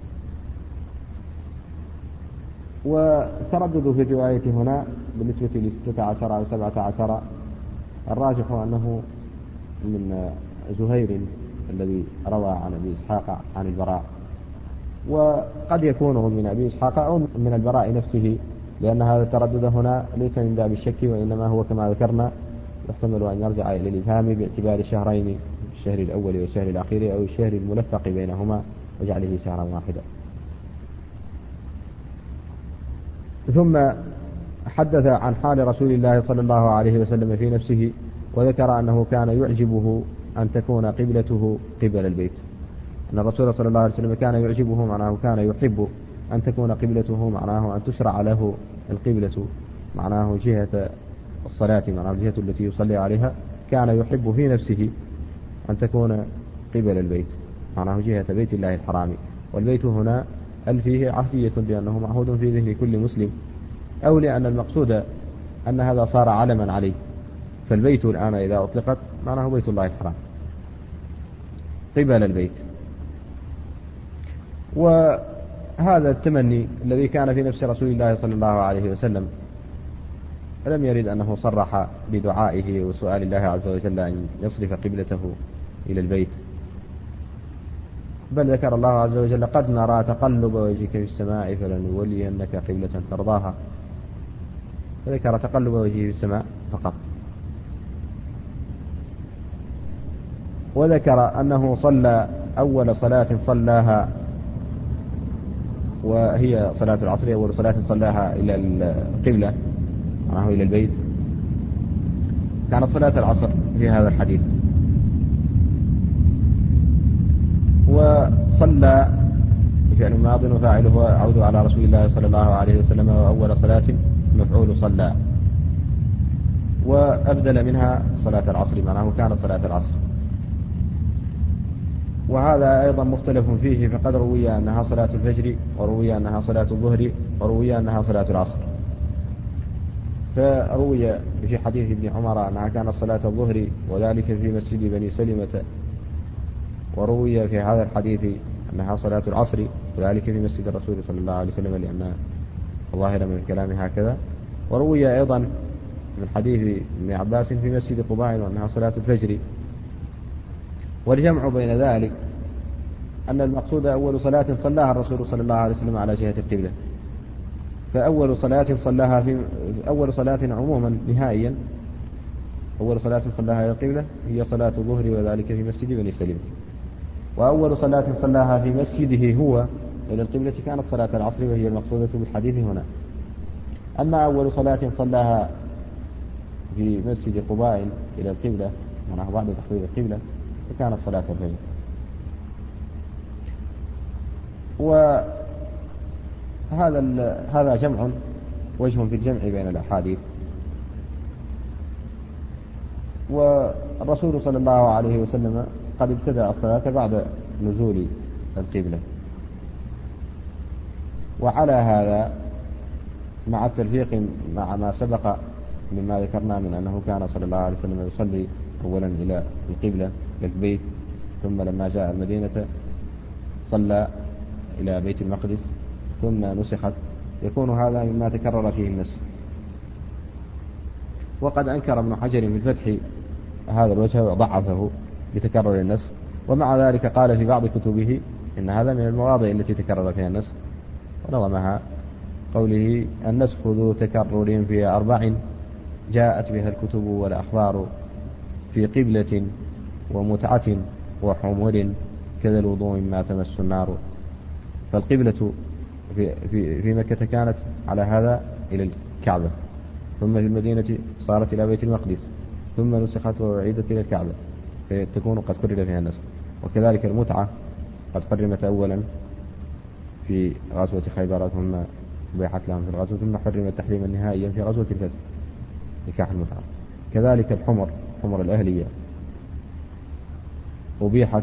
[SPEAKER 2] وتردد في الرواية هنا بالنسبة لستة عشر أو سبعة عشر، الراجح أنه من زهير الذي روى عن أبي إسحاق عن البراء، وقد يكون من أبي إسحاق أو من البراء نفسه، لأن هذا التردد هنا ليس من باب الشك، وإنما هو كما ذكرنا يحتمل أن يرجع إلى الإبهام باعتبار الشهرين، الشهر الأول والشهر الأخير، أو الشهر الملفق بينهما وجعله شهرا واحدا. ثم حدث عن حال رسول الله صلى الله عليه وسلم في نفسه، وذكر أنه كان يعجبه أن تكون قبلته قبل البيت، أن الرسول صلى الله عليه وسلم كان يعجبه، معناه كان يحب أن تكون قبلته، معناه أن تشرع له القبلة، معناه جهة الصلاة، معناه الجهة التي يصلي عليها، كان يحب في نفسه أن تكون قبل البيت، معناه جهة بيت الله الحرام. والبيت هنا هل فيه عهدية بأنه معهود في ذهن كل مسلم، أو لأن المقصود أن هذا صار علما عليه، فالبيت الآن إذا أطلقت معناه بيت الله الحرام قبل البيت. وهذا التمني الذي كان في نفس رسول الله صلى الله عليه وسلم لم يرد أنه صرح بدعائه وسؤال الله عز وجل أن يصرف قبلته إلى البيت، بل ذكر الله عز وجل قد نرى تقلب وجهك في السماء فلنولينك قبلة ترضاها، فذكر تقلب وجهه في السماء فقط. وذكر أنه صلى أول صلاة صلاها وهي صلاة العصر، أول صلاة صلاها إلى القبلة معه إلى البيت كانت صلاة العصر في هذا الحديث. وصلى فعل ماض وفاعله عود على رسول الله صلى الله عليه وسلم، وأول صلاة مفعول صلى، وأبدل منها صلاة العصر، معناه كانت صلاة العصر. وهذا أيضا مختلف فيه، فقد روي أنها صلاة الفجر، وروي أنها صلاة الظهر، وروي أنها صلاة العصر. فروي في حديث ابن عمر أنها كانت صلاة الظهر وذلك في مسجد بني سلمة، وروي في هذا الحديث أنها صلاة العصر وذلك في مسجد الرسول صلى الله عليه وسلم، لأن الظاهر من الكلام هكذا. وروي أيضا من حديث ابن عباس في مسجد قباء وأنها صلاة الفجر. والجمع بين ذلك أن المقصود أول صلاة صلاها الرسول صلى الله عليه وسلم على جهة القبلة، فأول صلاة صلاها في أول صلاة عموما نهائيا، أول صلاة صلاها إلى القبلة هي صلاة الظهر وذلك في مسجد بني سلمة. وأول صلاة صلاها في مسجده هو إلى القبلة كانت صلاة العصر، وهي المقصودة بالحديث هنا. أما أول صلاة صلاها في مسجد قباء إلى القبلة معناه بعد تحويل القبلة فكانت صلاة الفجر. وهذا هذا جمع وجه في الجمع بين الأحاديث. والرسول صلى الله عليه وسلم قد ابتدأ الصلاة بعد نزول القبلة، وعلى هذا مع التلفيق مع ما سبق مما ذكرنا من أنه كان صلى الله عليه وسلم يصلي أولا إلى القبلة للبيت، ثم لما جاء المدينة صلى إلى بيت المقدس ثم نسخت، يكون هذا مما تكرر فيه النسخ. وقد أنكر ابن حجر في الفتح هذا الوجه وضعفه بتكرر النسخ، ومع ذلك قال في بعض كتبه إن هذا من المواضع التي تكرر فيها النسخ، ونظمها قوله النسخ ذو تكرر في أربع جاءت بها الكتب والأخبار، في قبلة ومتعة وحمر كذا الوضوء ما تمس النار. فالقبلة في, في, في مكة كانت على هذا إلى الكعبة، ثم في المدينة صارت إلى بيت المقدس، ثم نسخت وعيدت إلى الكعبة، فتكون قد كرر فيها النسخ. وكذلك المتعة قد حرمت أولا في غزوة خيبر ثم أبيحت لهم في الغزوة، ثم حرمت تحريما نهائيا في غزوة الفتح نكاح المتعة. كذلك الحمر حمر الأهلية أبيحت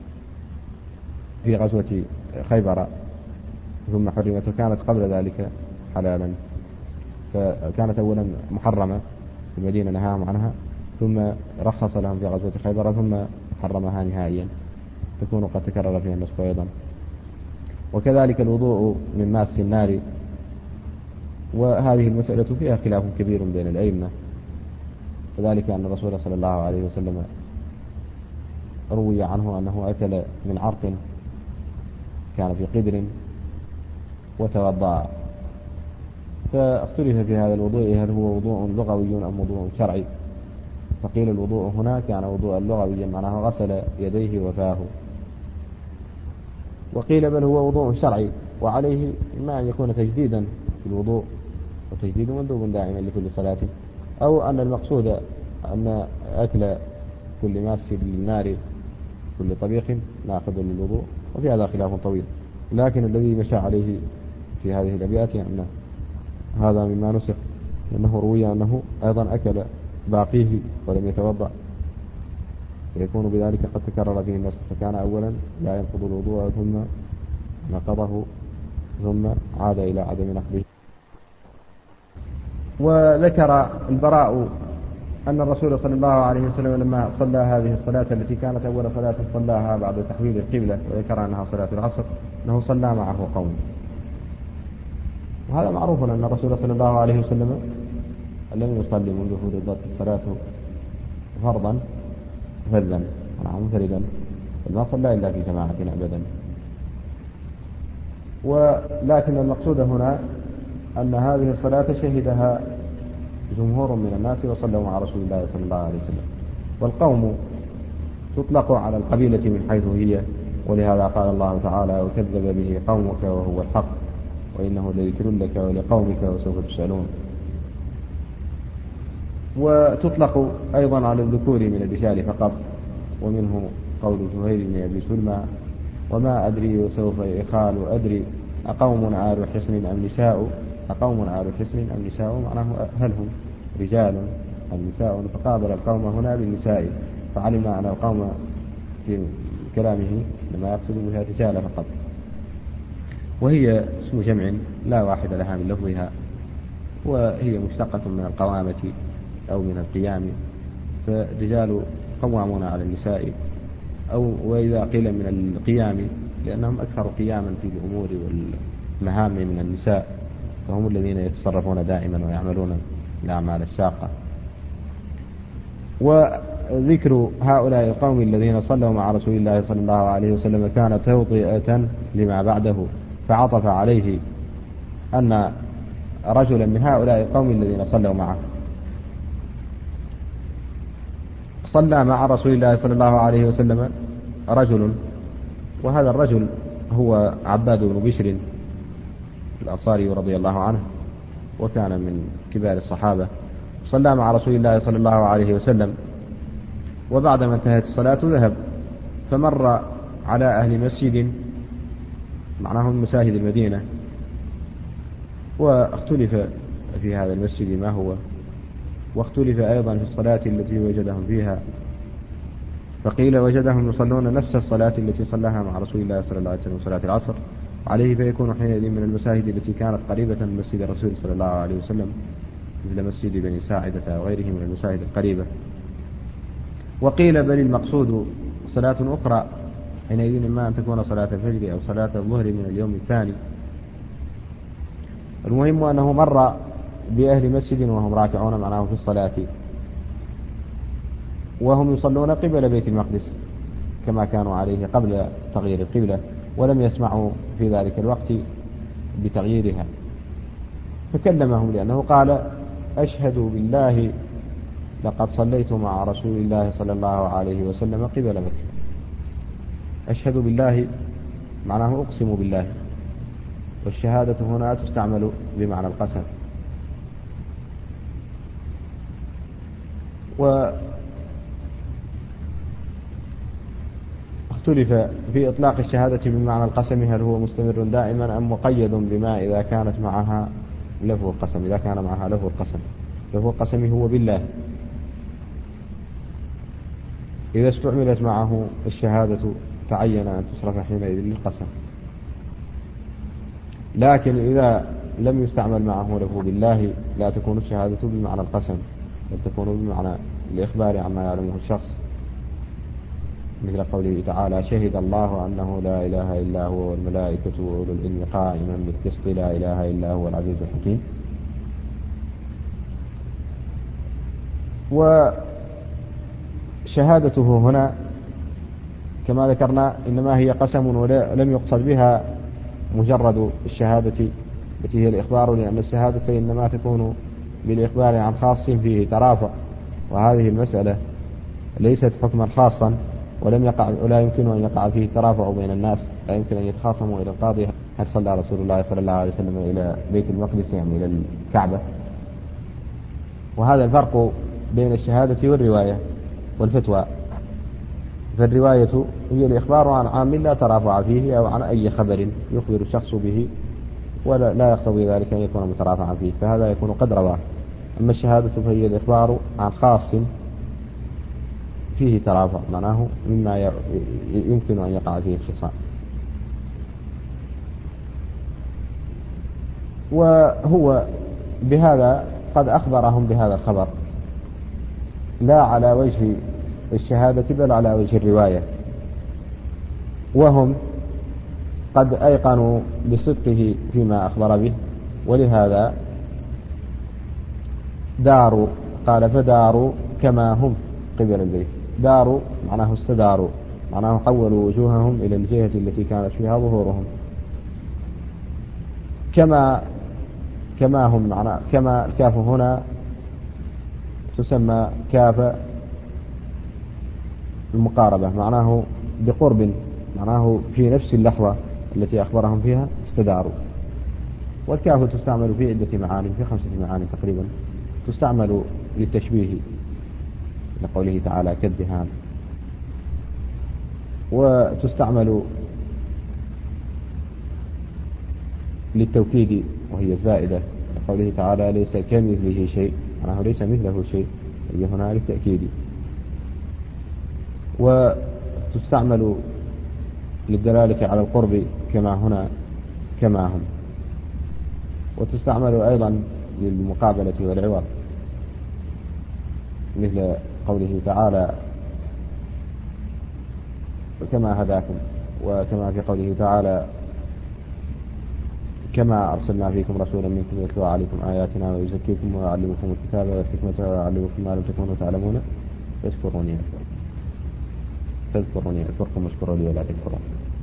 [SPEAKER 2] في غزوة خيبر ثم حرمت، وكانت قبل ذلك حلالا، فكانت أولا محرمة في المدينة نهاهم عنها، ثم رخص لهم في غزوة خيبر ثم حرمها نهائيا، تكون قد تكرر فيها النسخ أيضا. وكذلك الوضوء من ماس النار، وهذه المسألة فيها خلاف كبير بين الأئمة، وذلك أن الرسول صلى الله عليه وسلم روي عنه أنه أكل من عرق كان في قدر وتوضأ، فاختلف في هذا الوضوء هل هو وضوء لغوي أم وضوء شرعي، فقيل الوضوء هنا كان وضوءا لغويا معناه غسل يديه وفاه، وقيل بل هو وضوء شرعي، وعليه إما أن يكون تجديدا في الوضوء وتجديد مندوب دائما لكل صلاة، أو أن المقصود أن أكل كل ماس للنار كل طبيخ ناقض للوضوء، وفي هذا خلاف طويل. لكن الذي مشى عليه في هذه الأبيات أن هذا مما نسخ، لأنه روي أنه أيضا أكل باقيه ولم يتوضأ، فيكون بذلك قد تكرر فيه النسخ، فكان أولا لا ينقض الوضوء ثم نقضه ثم عاد إلى عدم نقضه. وذكر البراء أن الرسول صلى الله عليه وسلم لما صلى هذه الصلاة التي كانت أول صلاة صلاها بعد تحويل القبلة وذكر أنها صلاة العصر، أنه صلى معه قوم. وهذا معروف أن الرسول صلى الله عليه وسلم لم يصلي منذ فرضت الصلاة فرضا فذا نعم منفردا، ما صلى إلا في جماعة أبدا. ولكن المقصود هنا أن هذه الصلاة شهدها جمهور من الناس وصلوا مع رسول الله صلى الله عليه وسلم. والقوم تطلق على القبيلة من حيث هي، ولهذا قال الله تعالى: وكذب به قومك وهو الحق وإنه لذكر لك ولقومك وسوف تسألون. وتطلق أيضا على الذكور من الرجال فقط، ومنه قول زهير بن أبي سلمى: وما أدري وسوف يخال أدري أقوم عار حصن أم نساء، أقوم عار حصن أم نساء معناه هل هم رجال أم نساء، فقابل القوم هنا بالنساء، فعلم أن القوم في كلامه لما يقصد بها الرجال فقط. وهي اسم جمع لا واحد لها من لفظها، وهي مشتقة من القوامة أو من القيام، فالرجال قوامون على النساء، أو وإذا قيل من القيام لأنهم أكثر قياما في الأمور والمهام من النساء، فهم الذين يتصرفون دائما ويعملون الأعمال الشاقة. وذكر هؤلاء القوم الذين صلوا مع رسول الله صلى الله عليه وسلم كان توطئة لما بعده، فعطف عليه أن رجلا من هؤلاء القوم الذين صلوا معه صلى مع رسول الله صلى الله عليه وسلم رجل، وهذا الرجل هو عباد بن بشر الأنصاري رضي الله عنه، وكان من كبار الصحابة. صلى مع رسول الله صلى الله عليه وسلم، وبعدما انتهت الصلاة ذهب فمر على أهل مسجد معناه من مساجد المدينة، واختلف في هذا المسجد ما هو، واختلف أيضا في الصلاة التي وجدهم فيها، فقيل وجدهم يصلون نفس الصلاة التي صلاها مع رسول الله صلى الله عليه وسلم صلاة العصر عليه، فيكون حينئذ من المساجد التي كانت قريبة من مسجد الرسول صلى الله عليه وسلم، مثل مسجد بني ساعدة وغيره من المساجد القريبة. وقيل بل المقصود صلاة أخرى حينئذ، إما أن تكون صلاة الفجر أو صلاة الظهر من اليوم الثاني. المهم أنه مر بأهل مسجد وهم راكعون معناه في الصلاة، وهم يصلون قبل بيت المقدس كما كانوا عليه قبل تغيير القبلة، ولم يسمعوا في ذلك الوقت بتغييرها، فكلمهم لأنه قال: أشهد بالله لقد صليت مع رسول الله صلى الله عليه وسلم قبل مكة. أشهد بالله معناه أقسم بالله، والشهادة هنا تستعمل بمعنى القسم. واختلف في إطلاق الشهادة بمعنى القسم، هل هو مستمر دائما أم مقيد بما إذا كانت معها لفظ القسم، إذا كان معها لفظ القسم. لفظ القسم هو بالله، إذا استعملت معه الشهادة تعين أن تصرف حينئذ للقسم، لكن إذا لم يستعمل معه لفظ بالله لا تكون الشهادة بمعنى القسم، بل تكون بمعنى الإخبار عما يعلمه الشخص، مثل قوله تعالى: شهد الله أنه لا إله إلا هو والملائكة وأولو العلم قائما بالقسط لا إله إلا هو العزيز الحكيم. وشهادته هنا كما ذكرنا إنما هي قسم، ولم يقصد بها مجرد الشهادة التي هي الإخبار، لأن الشهادة إنما تكون بالإخبار عن خاص فيه ترافع، وهذه المسألة ليست حكما خاصا، ولم يقع ولا يمكن أن يقع فيه ترافع بين الناس، لا يمكن أن يتخاصموا إلى القاضي هل صلى رسول الله صلى الله عليه وسلم إلى بيت المقدس يعني إلى الكعبة؟ وهذا الفرق بين الشهادة والرواية والفتوى. فالرواية هي الإخبار عن عام لا ترافع فيه أو عن أي خبر يخبر الشخص به ولا لا يقتضي ذلك أن يكون مترافعا فيه، فهذا يكون قد رواه. أما الشهادة فهي الإخبار عن خاص فيه ترافع، معناه مما يمكن أن يقع فيه الخصام. وهو بهذا قد أخبرهم بهذا الخبر لا على وجه الشهادة بل على وجه الرواية، وهم قد أيقنوا بصدقه فيما أخبر به، ولهذا داروا، قال فداروا كما هم قبل البيت. داروا معناه استداروا، معناه حولوا وجوههم إلى الجهة التي كانت فيها ظهورهم. كما كما هم معناه كما الكاف هنا تسمى كاف المقاربة، معناه بقرب، معناه في نفس اللحظة التي أخبرهم فيها استداروا. والكاف تستعمل في عدة معاني، في خمسة معاني تقريبا. تستعمل للتشبيه لقوله تعالى كالدهان، وتستعمل للتوكيد وهي الزائدة لقوله تعالى ليس كمثله شيء، معناه ليس مثله شيء، هي هنا للتأكيد. وتستعمل للدلالة على القرب كما هنا كما هم. وتستعمل أيضا للمقابلة والعوض مثل قوله تعالى كما هداكم، وكما في قوله تعالى كما أرسلنا فيكم رسولا منكم يتلو عليكم آياتنا ويزكيكم ويعلمكم الكتاب والحكمة ويعلمكم ما لم تكونوا تعلمون فاذكروني فاذكروني أذكركم واشكروا لي ولا تكفرون.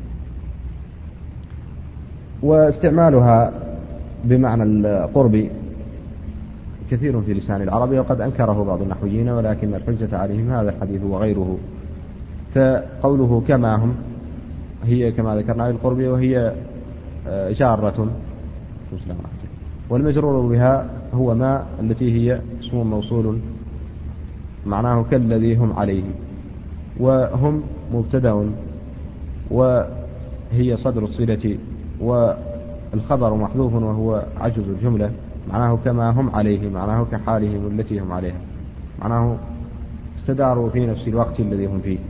[SPEAKER 2] واستعمالها بمعنى القرب كثير في لسان العرب، وقد أنكره بعض النحويين، ولكن الحجة عليهم هذا الحديث وغيره. فقوله كما هم هي كما ذكرنا بالقرب، وهي جارة، والمجرور بها هو ما التي هي اسم موصول معناه كالذي هم عليه، وهم مبتدأ وهي صدر الصلة، والخبر محذوف وهو عجز الجملة، معناه كما هم عليه، معناه كحالهم التي هم عليها، معناه استداروا في نفس الوقت الذي هم فيه.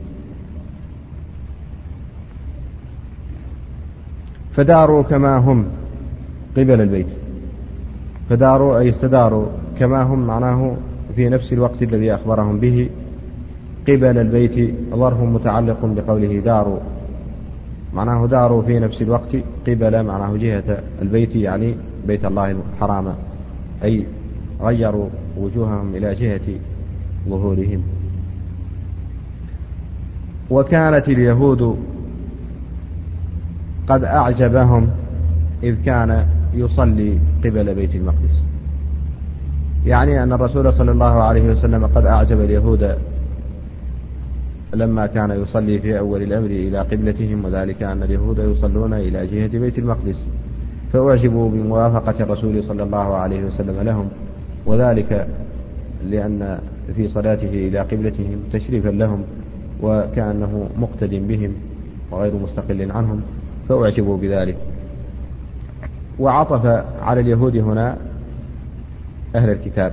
[SPEAKER 2] فداروا كما هم قبل البيت، فداروا أي استداروا كما هم، معناه في نفس الوقت الذي أخبرهم به. قبل البيت ظرف متعلق بقوله داروا، معناه داروا في نفس الوقت. قبل معناه جهة البيت يعني بيت الله الحرام، أي غيروا وجوههم إلى جهة ظهورهم. وكانت اليهود قد أعجبهم إذ كان يصلي قبل بيت المقدس، يعني أن الرسول صلى الله عليه وسلم قد أعجب اليهود لما كان يصلي في أول الأمر إلى قبلتهم، وذلك أن اليهود يصلون إلى جهة بيت المقدس، فأعجبوا بموافقة الرسول صلى الله عليه وسلم لهم، وذلك لأن في صلاته إلى قبلتهم تشريفا لهم، وكأنه مقتد بهم وغير مستقل عنهم، فأعجبوا بذلك. وعطف على اليهود هنا أهل الكتاب،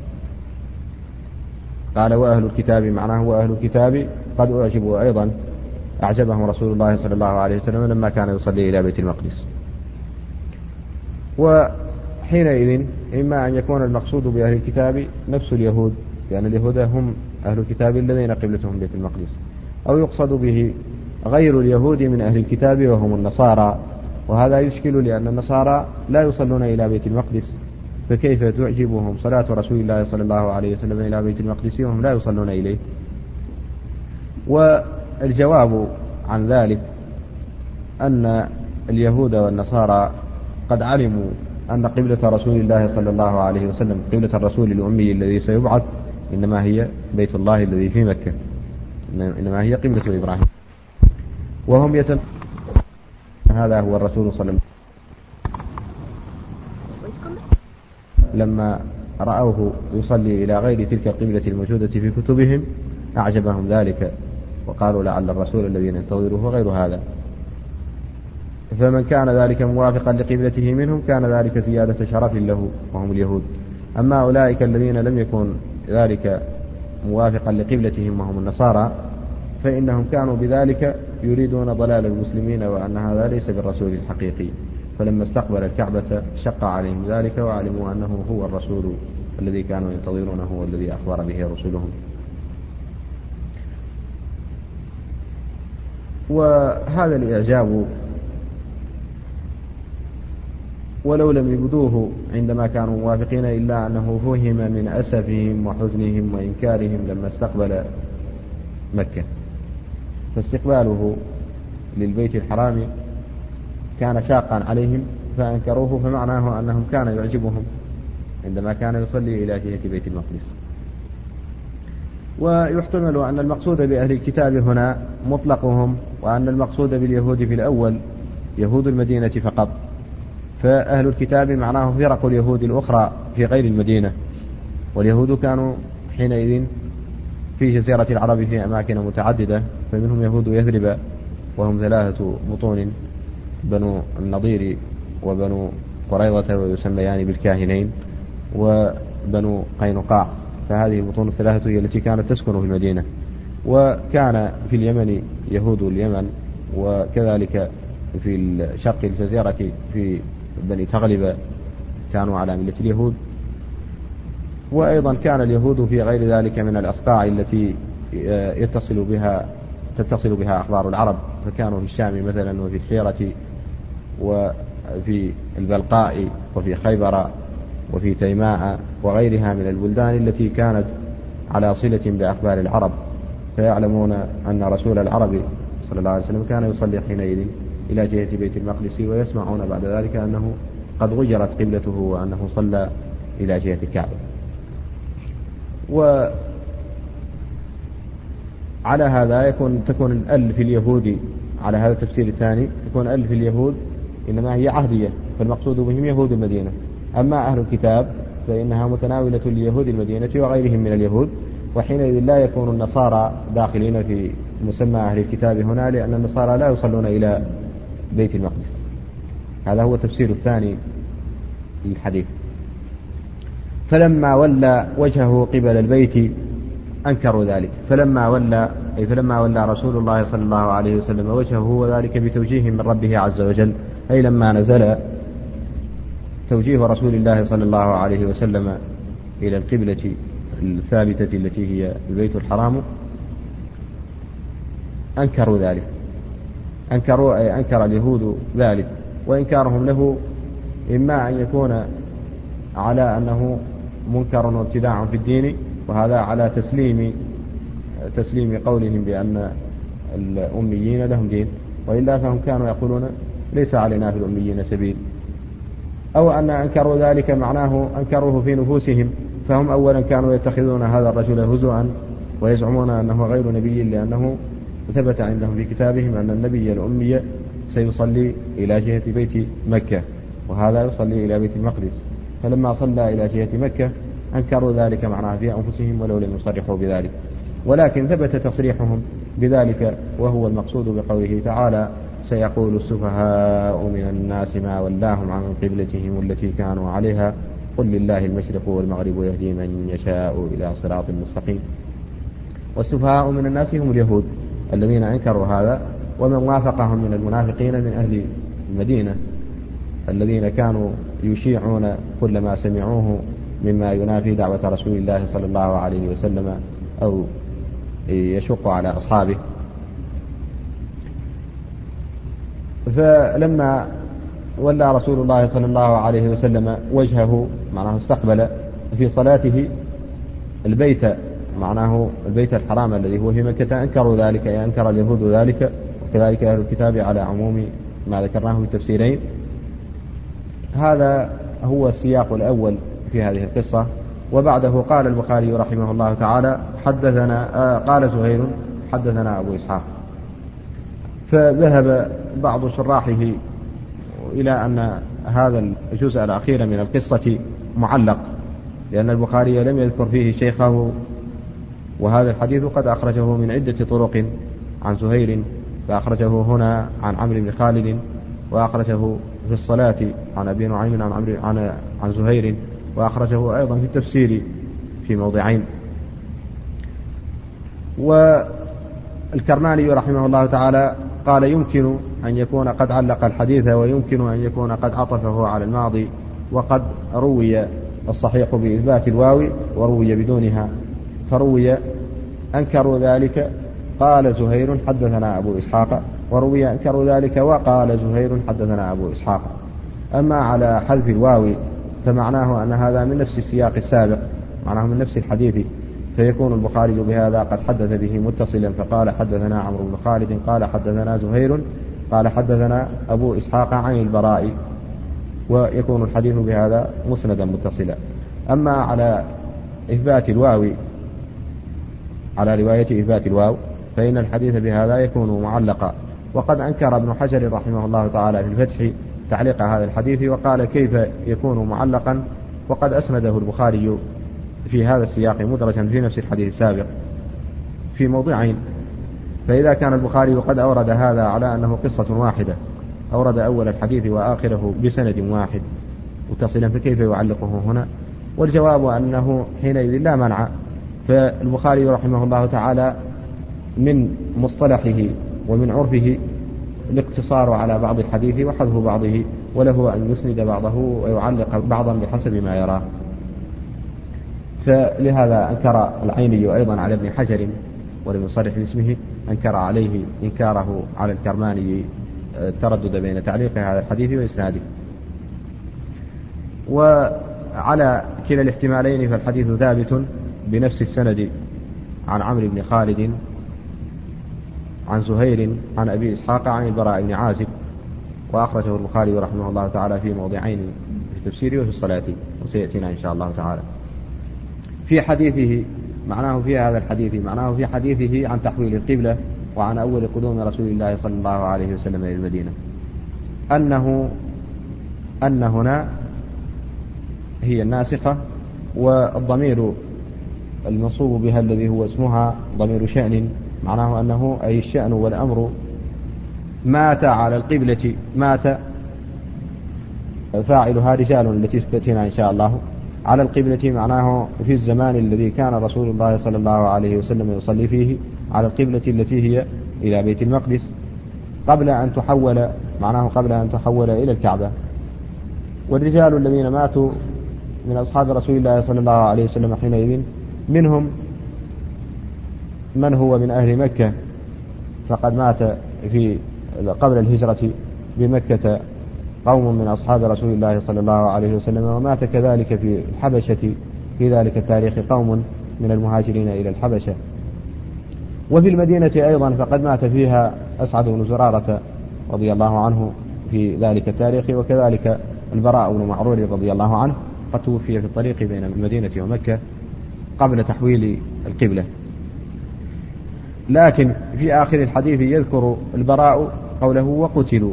[SPEAKER 2] قال وأهل الكتاب، معناه وأهل الكتاب قد أعجبوا أيضا، أعجبهم رسول الله صلى الله عليه وسلم لما كان يصلي إلى بيت المقدس. وحينئذ إما أن يكون المقصود بأهل الكتاب نفس اليهود، لأن اليهود هم أهل الكتاب الذين قبلتهم بيت المقدس، أو يقصد به غير اليهود من أهل الكتاب وهم النصارى، وهذا يشكل لأن النصارى لا يصلون إلى بيت المقدس، فكيف تعجبهم صلاة رسول الله صلى الله عليه وسلم إلى بيت المقدس وهم لا يصلون إليه؟ والجواب عن ذلك أن اليهود والنصارى قد علموا أن قبلة رسول الله صلى الله عليه وسلم، قبلة الرسول الأمي الذي سيبعث، إنما هي بيت الله الذي في مكة، إنما هي قبلة إبراهيم، وهم يتم هذا هو الرسول صلى الله عليه وسلم. لما رأوه يصلي إلى غير تلك القبلة الموجودة في كتبهم أعجبهم ذلك، وقالوا لعل الرسول الذي ننتظره غير هذا. فمن كان ذلك موافقا لقبلته منهم كان ذلك زيادة شرف له وهم اليهود. أما أولئك الذين لم يكن ذلك موافقا لقبلتهم وهم النصارى فإنهم كانوا بذلك يريدون ضلال المسلمين، وأن هذا ليس بالرسول الحقيقي. فلما استقبل الكعبة شق عليهم ذلك وعلموا أنه هو الرسول الذي كانوا ينتظرونه والذي أخبر به رسلهم. وهذا الإعجاب ولو لم يبدوه عندما كانوا موافقين إلا أنه فهم من أسفهم وحزنهم وإنكارهم لما استقبل مكة. فاستقباله للبيت الحرام كان شاقا عليهم فأنكروه، فمعناه أنهم كان يعجبهم عندما كان يصلي إلى جهة بيت المقدس. ويحتمل أن المقصود بأهل الكتاب هنا مطلقهم، وأن المقصود باليهود في الأول يهود المدينة فقط، فأهل الكتاب معناه فرق اليهود الأخرى في غير المدينة. واليهود كانوا حينئذ في جزيرة العرب في أماكن متعددة، فمنهم يهود يثرب وهم ثلاثة بطون، بنو النضير وبنو قريظة ويسميان بالكاهنين وبنو قينقاع، فهذه البطون الثلاثة هي التي كانت تسكن في المدينة. وكان في اليمن يهود اليمن، وكذلك في شرق الجزيرة في بني تغلب كانوا على ملة اليهود. وأيضا كان اليهود في غير ذلك من الأصقاع التي يتصل بها تتصل بها أخبار العرب، فكانوا في الشام مثلا وفي الحيرة وفي البلقاء وفي خيبر وفي تيماء وغيرها من البلدان التي كانت على صلة بأخبار العرب، فيعلمون أن رسول العرب صلى الله عليه وسلم كان يصلي حينئذ إلى جهة بيت المقدس، ويسمعون بعد ذلك أنه قد غيرت قبلته وأنه صلى إلى جهة الكعبة. وعلى هذا يكون تكون الأل في اليهود، على هذا التفسير الثاني تكون الأل في اليهود إنما هي عهدية، فالمقصود بهم يهود المدينة. أما أهل الكتاب فإنها متناولة ليهود المدينة وغيرهم من اليهود، وحينئذ لا يكون النصارى داخلين في مسمى أهل الكتاب هنا، لأن النصارى لا يصلون إلى بيت المقدس. هذا هو التفسير الثاني للحديث. فلما ولى وجهه قبل البيت أنكروا ذلك. فلما ولى أي فلما ولى رسول الله صلى الله عليه وسلم وجهه، وذلك بتوجيه من ربه عز وجل، أي لما نزل توجيه رسول الله صلى الله عليه وسلم إلى القبلة الثابتة التي هي البيت الحرام أنكروا ذلك. أنكروا أي أنكر اليهود ذلك، وإنكارهم له إما أن يكون على أنه منكر وابتداع في الدين، وهذا على تسليم تسليم قولهم بأن الأميين لهم دين، وإلا فهم كانوا يقولون ليس علينا في الأميين سبيل. أو أن أنكروا ذلك معناه أنكروه في نفوسهم، فهم أولا كانوا يتخذون هذا الرجل هزوا ويزعمون أنه غير نبي، لأنه ثبت عندهم في كتابهم أن النبي الأمي سيصلي إلى جهة بيت مكة، وهذا يصلي إلى بيت المقدس. فلما صلى إلى جهة مكة أنكروا ذلك معناه في أنفسهم ولو لم يصرحوا بذلك، ولكن ثبت تصريحهم بذلك، وهو المقصود بقوله تعالى: سيقول السفهاء من الناس ما ولاهم عن قبلتهم التي كانوا عليها قل لله المشرق والمغرب يهدي من يشاء إلى صراط مستقيم. والسفهاء من الناس هم اليهود الذين أنكروا هذا، ومن وافقهم من المنافقين من أهل المدينة الذين كانوا يشيعون كل ما سمعوه مما ينافي دعوة رسول الله صلى الله عليه وسلم أو يشق على أصحابه. فلما ولى رسول الله صلى الله عليه وسلم وجهه معناه استقبل في صلاته البيت، معناه البيت الحرام الذي هو في مكة، أنكروا ذلك، أي أنكر اليهود ذلك، وكذلك أهل الكتاب على عموم ما ذكرناه في التفسيرين. هذا هو السياق الأول في هذه القصة. وبعده قال البخاري رحمه الله تعالى: حدثنا آه قال زهير حدثنا أبو إسحاق. فذهب بعض شراحه إلى أن هذا الجزء الأخير من القصة معلق، لأن البخاري لم يذكر فيه شيخه، وهذا الحديث قد أخرجه من عدة طرق عن زهير، فأخرجه هنا عن عمرو بن خالد، وأخرجه في الصلاة عن أبي نعيم عن, عمرو عن, عن زهير، وأخرجه أيضا في التفسير في موضعين. والكرماني رحمه الله تعالى قال يمكن أن يكون قد علق الحديث، ويمكن أن يكون قد عطفه على الماضي، وقد روي الصحيح بإثبات الواو وروي بدونها، فروي أنكروا ذلك قال زهير حدثنا أبو إسحاق، وروي أنكروا ذلك وقال زهير حدثنا أبو إسحاق. أما على حذف الواو فمعناه أن هذا من نفس السياق السابق، معناه من نفس الحديث، فيكون البخاري بهذا قد حدث به متصلا، فقال حدثنا عمرو بن خالد قال حدثنا زهير قال حدثنا أبو إسحاق عن البراء، ويكون الحديث بهذا مسندا متصلا. أما على إثبات الواو، على رواية إثبات الواو، فإن الحديث بهذا يكون معلقا. وقد أنكر ابن حجر رحمه الله تعالى في الفتح تعليق هذا الحديث، وقال كيف يكون معلقا وقد أسنده البخاري في هذا السياق مدرجا في نفس الحديث السابق في موضعين. فإذا كان البخاري قد أورد هذا على أنه قصة واحدة، أورد أول الحديث وآخره بسند واحد متصلا، فكيف يعلقه هنا؟ والجواب أنه حينئذ لا منع، فالبخاري رحمه الله تعالى من مصطلحه ومن عرفه الاقتصار على بعض الحديث وحذف بعضه، وله أن يسند بعضه ويعلق بعضا بحسب ما يراه. فلهذا أنكر العيني أيضا على ابن حجر ولم يصرح باسمه، أنكر عليه إنكاره على الكرماني التردد بين تعليق هذا الحديث وإسناده. وعلى كلا الاحتمالين فالحديث ثابت بنفس السند عن عمرو بن خالد عن زهير عن أبي إسحاق عن البراء بن عازب، وأخرجه البخاري رحمه الله تعالى في موضعين في التفسير وفي الصلاة، وسيأتينا إن شاء الله تعالى. في حديثه معناه في هذا الحديث معناه في حديثه عن تحويل القبلة وعن أول قدوم رسول الله صلى الله عليه وسلم إلى المدينة، أنه أن هنا هي الناسخة، والضمير المنصوب بها الذي هو اسمها ضمير شأن، معناه أنه أي الشأن والأمر مات على القبلة، مات فاعلها رجال التي ستأتينا إن شاء الله على القبلة، معناه في الزمان الذي كان رسول الله صلى الله عليه وسلم يصلي فيه على القبلة التي هي إلى بيت المقدس قبل أن تحول، معناه قبل أن تحول إلى الكعبة. والرجال الذين ماتوا من أصحاب رسول الله صلى الله عليه وسلم حينئذ منهم من هو من أهل مكة، فقد مات في قبل الهجرة بمكة قوم من أصحاب رسول الله صلى الله عليه وسلم، ومات كذلك في الحبشة في ذلك التاريخ قوم من المهاجرين إلى الحبشة. وفي المدينة أيضا فقد مات فيها أسعد بن زرارة رضي الله عنه في ذلك التاريخ، وكذلك البراء بن معرور رضي الله عنه قد توفي في الطريق بين المدينة ومكة قبل تحويل القبلة. لكن في آخر الحديث يذكر البراء قوله وقتلوا،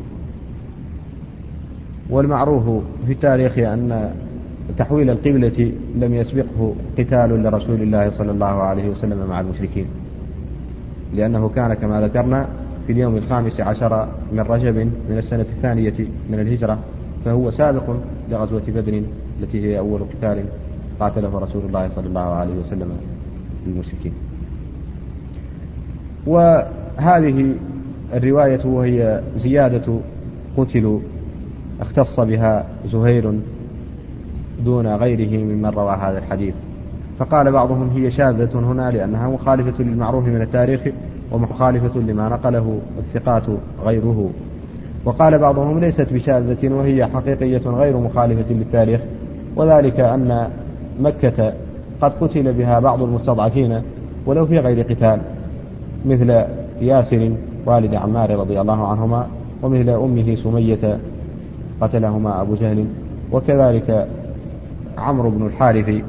[SPEAKER 2] والمعروف في التاريخ أن تحويل القبلة لم يسبقه قتال لرسول الله صلى الله عليه وسلم مع المشركين، لأنه كان كما ذكرنا في اليوم الخامس عشر من رجب من السنة الثانية من الهجرة، فهو سابق لغزوة بدر التي هي أول قتال قاتله رسول الله صلى الله عليه وسلم للمشركين. وهذه الرواية وهي زيادة قتلوا اختص بها زهير دون غيره ممن روى هذا الحديث، فقال بعضهم هي شاذة هنا لأنها مخالفة للمعروف من التاريخ ومخالفة لما نقله الثقات غيره، وقال بعضهم ليست بشاذة وهي حقيقية غير مخالفة للتاريخ، وذلك أن مكة قد قتل بها بعض المستضعفين ولو في غير قتال، مثل ياسر والد عمار رضي الله عنهما، ومثل أمه سمية قتلهما أبو جهل، وكذلك عمرو بن الحارث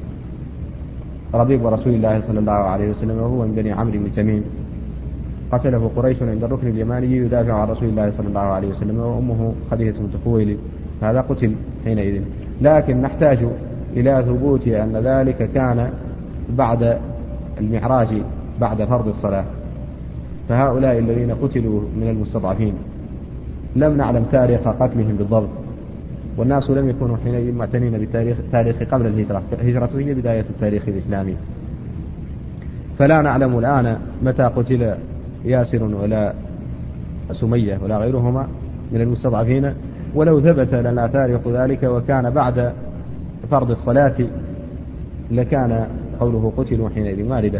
[SPEAKER 2] ربيب رسول الله صلى الله عليه وسلم وهو من بني عمرو بن تميم، قتله قريش عند الركن اليماني يدافع عن رسول الله صلى الله عليه وسلم، وأمه خديجة بنت خويلد، هذا قتل حينئذ. لكن نحتاج إلى ثبوت أن ذلك كان بعد المعراج بعد فرض الصلاة. فهؤلاء الذين قتلوا من المستضعفين لم نعلم تاريخ قتلهم بالضبط، والناس لم يكونوا حينئذ معتنين بالتاريخ تاريخ قبل الهجرة، الهجرة هي بداية التاريخ الإسلامي، فلا نعلم الآن متى قتل ياسر ولا سمية ولا غيرهما من المستضعفين، ولو ثبت لنا تاريخ ذلك وكان بعد فرض الصلاة لكان قوله قتلوا حينئذ واردة.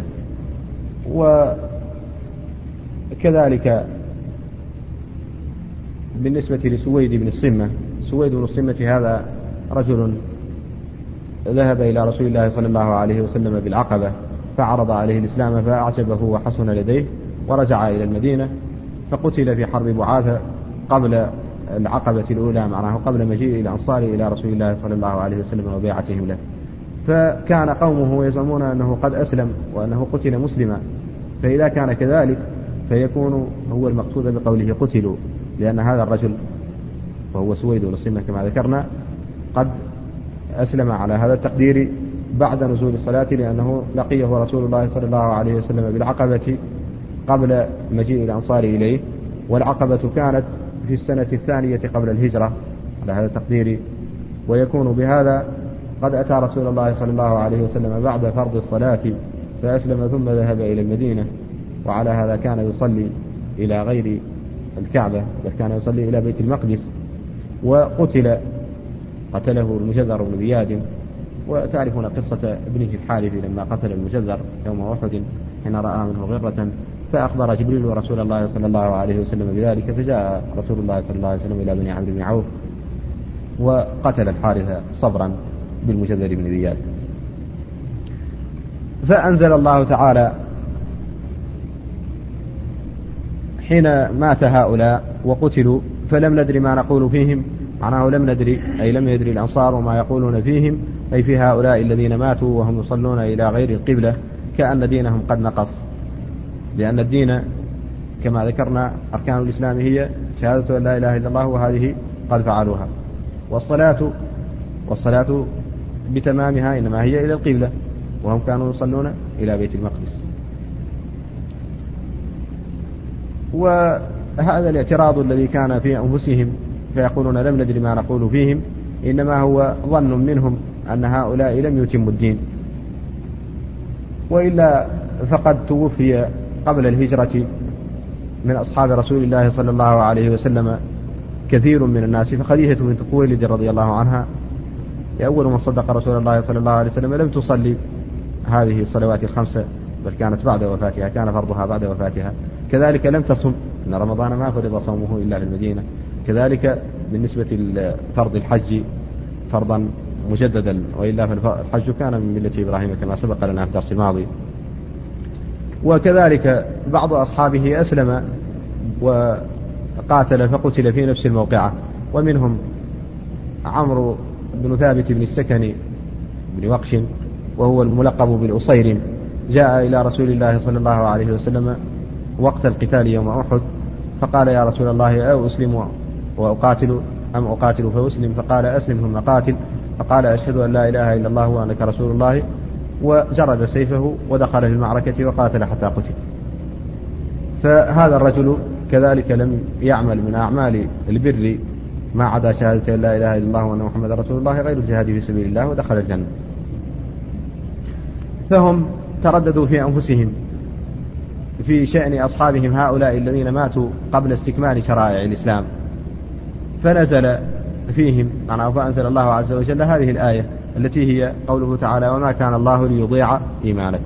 [SPEAKER 2] وكذلك بالنسبة لسويد بن الصمة، سويد بن الصمة هذا رجل ذهب إلى رسول الله صلى الله عليه وسلم بالعقبة فعرض عليه الإسلام فأعجبه وحسن لديه ورجع إلى المدينة، فقتل في حرب بعاثة قبل العقبة الأولى، معناه قبل مجيء الأنصار إلى رسول الله صلى الله عليه وسلم وبيعتهم له. فكان قومه يزعمون أنه قد أسلم وأنه قتل مسلما، فإذا كان كذلك فيكون هو المقصود بقوله قتلوا، لأن هذا الرجل وهو سويد بن الصمة كما ذكرنا قد أسلم على هذا التقدير بعد نزول الصلاة، لأنه لقيه رسول الله صلى الله عليه وسلم بالعقبة قبل مجيء الأنصار إليه، والعقبة كانت في السنة الثانية قبل الهجرة على هذا التقدير، ويكون بهذا قد أتى رسول الله صلى الله عليه وسلم بعد فرض الصلاة فأسلم ثم ذهب إلى المدينة، وعلى هذا كان يصلي إلى غير الكعبة بل كان يصلي إلى بيت المقدس. وقتل قتله المجذر بن زياد، وتعرفون قصة ابنه الحارث لما قتل المجذر يوم أحد حين رأى منه غرة، فأخبر جبريل رسول الله صلى الله عليه وسلم بذلك، فجاء رسول الله صلى الله عليه وسلم إلى بني عمرو بن عوف وقتل الحارث صبرا بالمجذر بن زياد. فأنزل الله تعالى حين مات هؤلاء وقتلوا فلم ندري ما نقول فيهم، معناه لم ندري أي لم يدري الأنصار وما يقولون فيهم، أي في هؤلاء الذين ماتوا وهم يصلون إلى غير القبلة كأن دينهم قد نقص، لأن الدين كما ذكرنا أركان الإسلام هي شهادة أن لا إله إلا الله، وهذه قد فعلوها، والصلاة والصلاة بتمامها إنما هي إلى القبلة، وهم كانوا يصلون إلى بيت المقدس. وهذا الاعتراض الذي كان في أنفسهم فيقولون لم ندري ما نقول فيهم إنما هو ظن منهم أن هؤلاء لم يتموا الدين، وإلا فقد توفي قبل الهجرة من أصحاب رسول الله صلى الله عليه وسلم كثير من الناس، فخديجة بنت خويلد رضي الله عنها أول من صدق رسول الله صلى الله عليه وسلم لم تصلي هذه الصلوات الخمسة بل كانت بعد وفاتها، كان فرضها بعد وفاتها. كذلك لم تصم، إن رمضان ما فرض صومه إلا في المدينة. كذلك بالنسبة لفرض الحج فرضا مجددا، وإلا فالحج كان من ملة إبراهيم كما سبق لنا في الدرس الماضي. وكذلك بعض أصحابه أسلم وقاتل فقتل في نفس الموقعة، ومنهم عمرو بن ثابت بن السكن بن وقش وهو الملقب بالأصير، جاء إلى رسول الله صلى الله عليه وسلم وقت القتال يوم أحد فقال يا رسول الله أو أسلم وأقاتل أم أقاتل فأسلم؟ فقال أسلم ثم قاتل، فقال أشهد أن لا إله إلا الله وأنك رسول الله، وجرد سيفه ودخل في المعركة وقاتل حتى قتل. فهذا الرجل كذلك لم يعمل من أعمال البر ما عدا شهادة أن لا إله إلا الله وأن محمد رسول الله غير الجهاد في سبيل الله، ودخل الجنة. فهم ترددوا في أنفسهم في شأن أصحابهم هؤلاء الذين ماتوا قبل استكمال شرائع الإسلام، فنزل فيهم معناه فأنزل الله عز وجل هذه الآية التي هي قوله تعالى وما كان الله ليضيع إيمانك.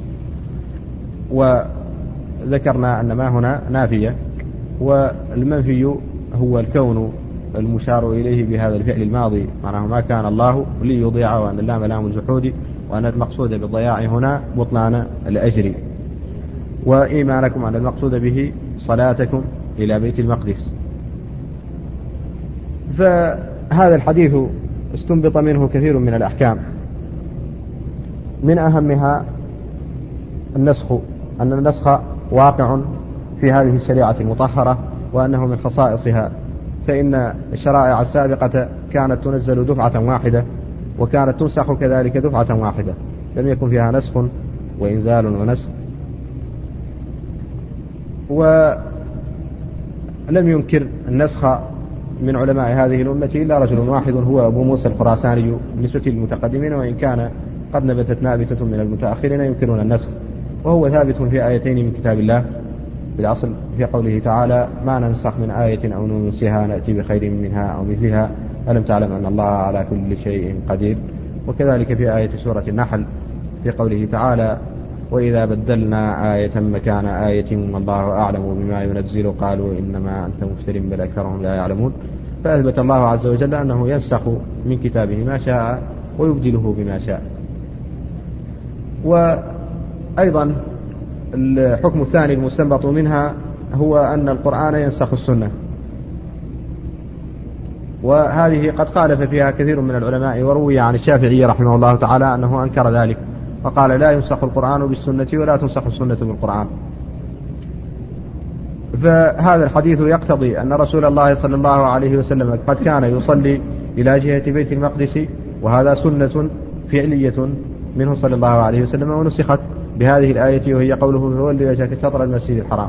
[SPEAKER 2] وذكرنا أن ما هنا نافية، والمنفي هو الكون المشار إليه بهذا الفعل الماضي، معناه ما كان الله ليضيع، وأن اللام لام الجحود، وأن المقصود بالضياع هنا بطلان الأجر، وإيمانكم أن المقصود به صلاتكم إلى بيت المقدس. فهذا الحديث استنبط منه كثير من الأحكام، من أهمها النسخ، أن النسخ واقع في هذه الشريعة المطهرة، وأنه من خصائصها فإن الشرائع السابقة كانت تنزل دفعة واحدة وكانت تنسخ كذلك دفعة واحدة، لم يكن فيها نسخ وإنزال ونسخ. ولم ينكر النسخ من علماء هذه الأمة إلا رجل واحد هو أبو موسى الخراساني بالنسبة للمتقدمين، وإن كان قد نبتت نابتة من المتأخرين ينكرون النسخ، وهو ثابت في آيتين من كتاب الله بالأصل في قوله تعالى: ما ننسخ من آية أو ننسها نأتي بخير منها أو مثلها ألم تعلم أن الله على كل شيء قدير. وكذلك في آية سورة النحل في قوله تعالى: وإذا بدلنا آية مكان آية والله أعلم بما ينزل قالوا إنما أنت مفتر بل أكثرهم لا يعلمون. فأثبت الله عز وجل أنه ينسخ من كتابه ما شاء ويبدله بما شاء. وأيضا الحكم الثاني المستنبط منها هو أن القرآن ينسخ السنة، وهذه قد خالف فيها كثير من العلماء، وروي عن الشافعي رحمه الله تعالى أنه أنكر ذلك وقال: لا ينسخ القرآن بالسنة ولا تنسخ السنة بالقرآن. فهذا الحديث يقتضي أن رسول الله صلى الله عليه وسلم قد كان يصلي إلى جهة بيت المقدس، وهذا سنة فعلية منه صلى الله عليه وسلم، ونسخت بهذه الآية وهي قوله: فولي وجهك شطر المسجد الحرام.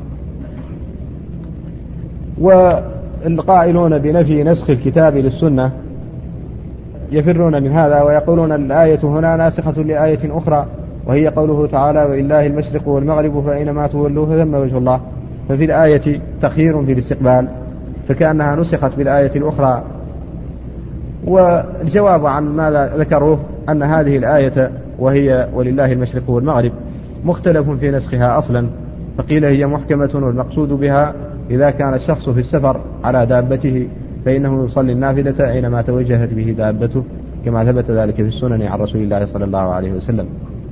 [SPEAKER 2] والقائلون بنفي نسخ الكتاب للسنة يفرون من هذا ويقولون الآية هنا ناسخة لآية أخرى، وهي قوله تعالى: ولله المشرق والمغرب فأينما تولوا فثم وجه الله. ففي الآية تخيير في الاستقبال فكأنها نسخت بالآية الأخرى. والجواب عن ماذا ذكروه أن هذه الآية وهي ولله المشرق والمغرب مختلف في نسخها أصلا، فقيل هي محكمة والمقصود بها إذا كان الشخص في السفر على دابته فإنه يصلي النافلة أينما توجهت به دابته، كما ثبت ذلك في السنن عن رسول الله صلى الله عليه وسلم.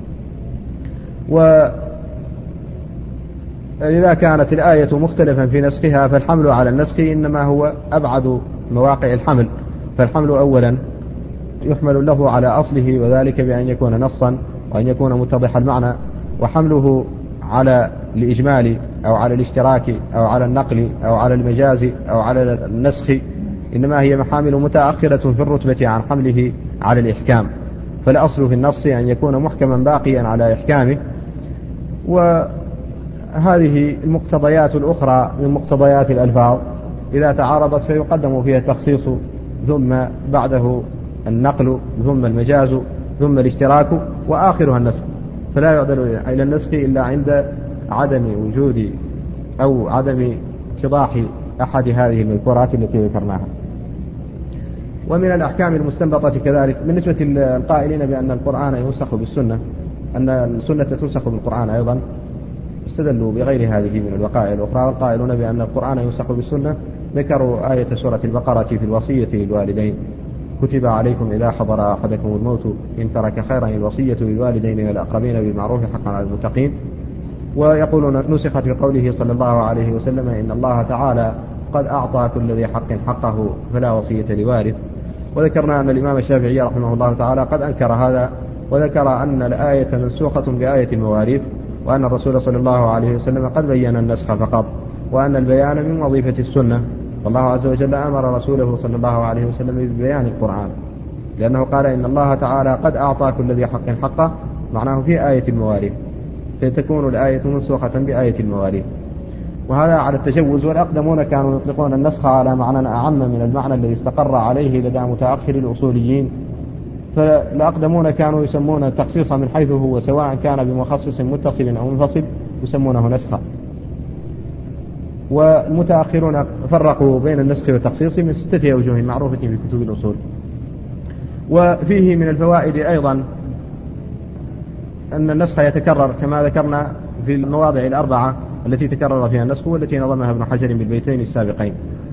[SPEAKER 2] وإذا كانت الآية مختلفا في نسخها فالحمل على النسخ إنما هو أبعد مواقع الحمل، فالحمل أولا يحمل له على أصله وذلك بأن يكون نصا وأن يكون متضح المعنى، وحمله على الإجمال أو على الاشتراك أو على النقل أو على المجاز أو على النسخ إنما هي محامل متأخرة في الرتبة عن حمله على الإحكام، فالأصل في النص أن يكون محكما باقيا على إحكامه. وهذه المقتضيات الأخرى من مقتضيات الألفاظ إذا تعارضت فيقدم فيها التخصيص ثم بعده النقل ثم المجاز ثم الاشتراك وآخرها النسخ، فلا يعدل إلى النسخ إلا عند عدم وجود أو عدم اتضاح أحد هذه المذكورات التي ذكرناها. ومن الأحكام المستنبطة كذلك بالنسبة للقائلين بأن القرآن ينسخ بالسنة أن السنة تنسخ بالقرآن أيضا استدلوا بغير هذه من الوقائع الأخرى، والقائلون بأن القرآن ينسخ بالسنة ذكروا آية سورة البقرة في الوصية للوالدين: كتب عليكم إذا حضر أحدكم الموت إن ترك خيرا الوصية للوالدين والأقربين بالمعروف حقا على المتقين. ويقولون نسخت بقوله صلى الله عليه وسلم: إن الله تعالى قد أعطى كل ذي حق حقه فلا وصية لوارث. وذكرنا أن الإمام الشافعي رحمه الله تعالى قد أنكر هذا وذكر أن الآية منسوخة بآية المواريث، وأن الرسول صلى الله عليه وسلم قد بين النسخ فقط، وأن البيان من وظيفة السنة، والله عز وجل أمر رسوله صلى الله عليه وسلم ببيان القرآن، لأنه قال: إن الله تعالى قد أعطى كل ذي حق حقه، معناه في آية المواريث، فتكون الآية منسوخة بآية المواريث. وهذا على التجوز، والأقدمون كانوا يطلقون النسخ على معنى أعم من المعنى الذي استقر عليه لدى متأخر الأصوليين، فالأقدمون كانوا يسمون التخصيص من حيث هو سواء كان بمخصص متصل أو منفصل يسمونه نسخا، والمتأخرون فرقوا بين النسخ والتخصيص من ستة أوجه معروفة في كتب الأصول. وفيه من الفوائد أيضا أن النسخ يتكرر كما ذكرنا في المواضع الأربعة التي تكرر فيها النسخ والتي نظمها ابن حجر بالبيتين السابقين.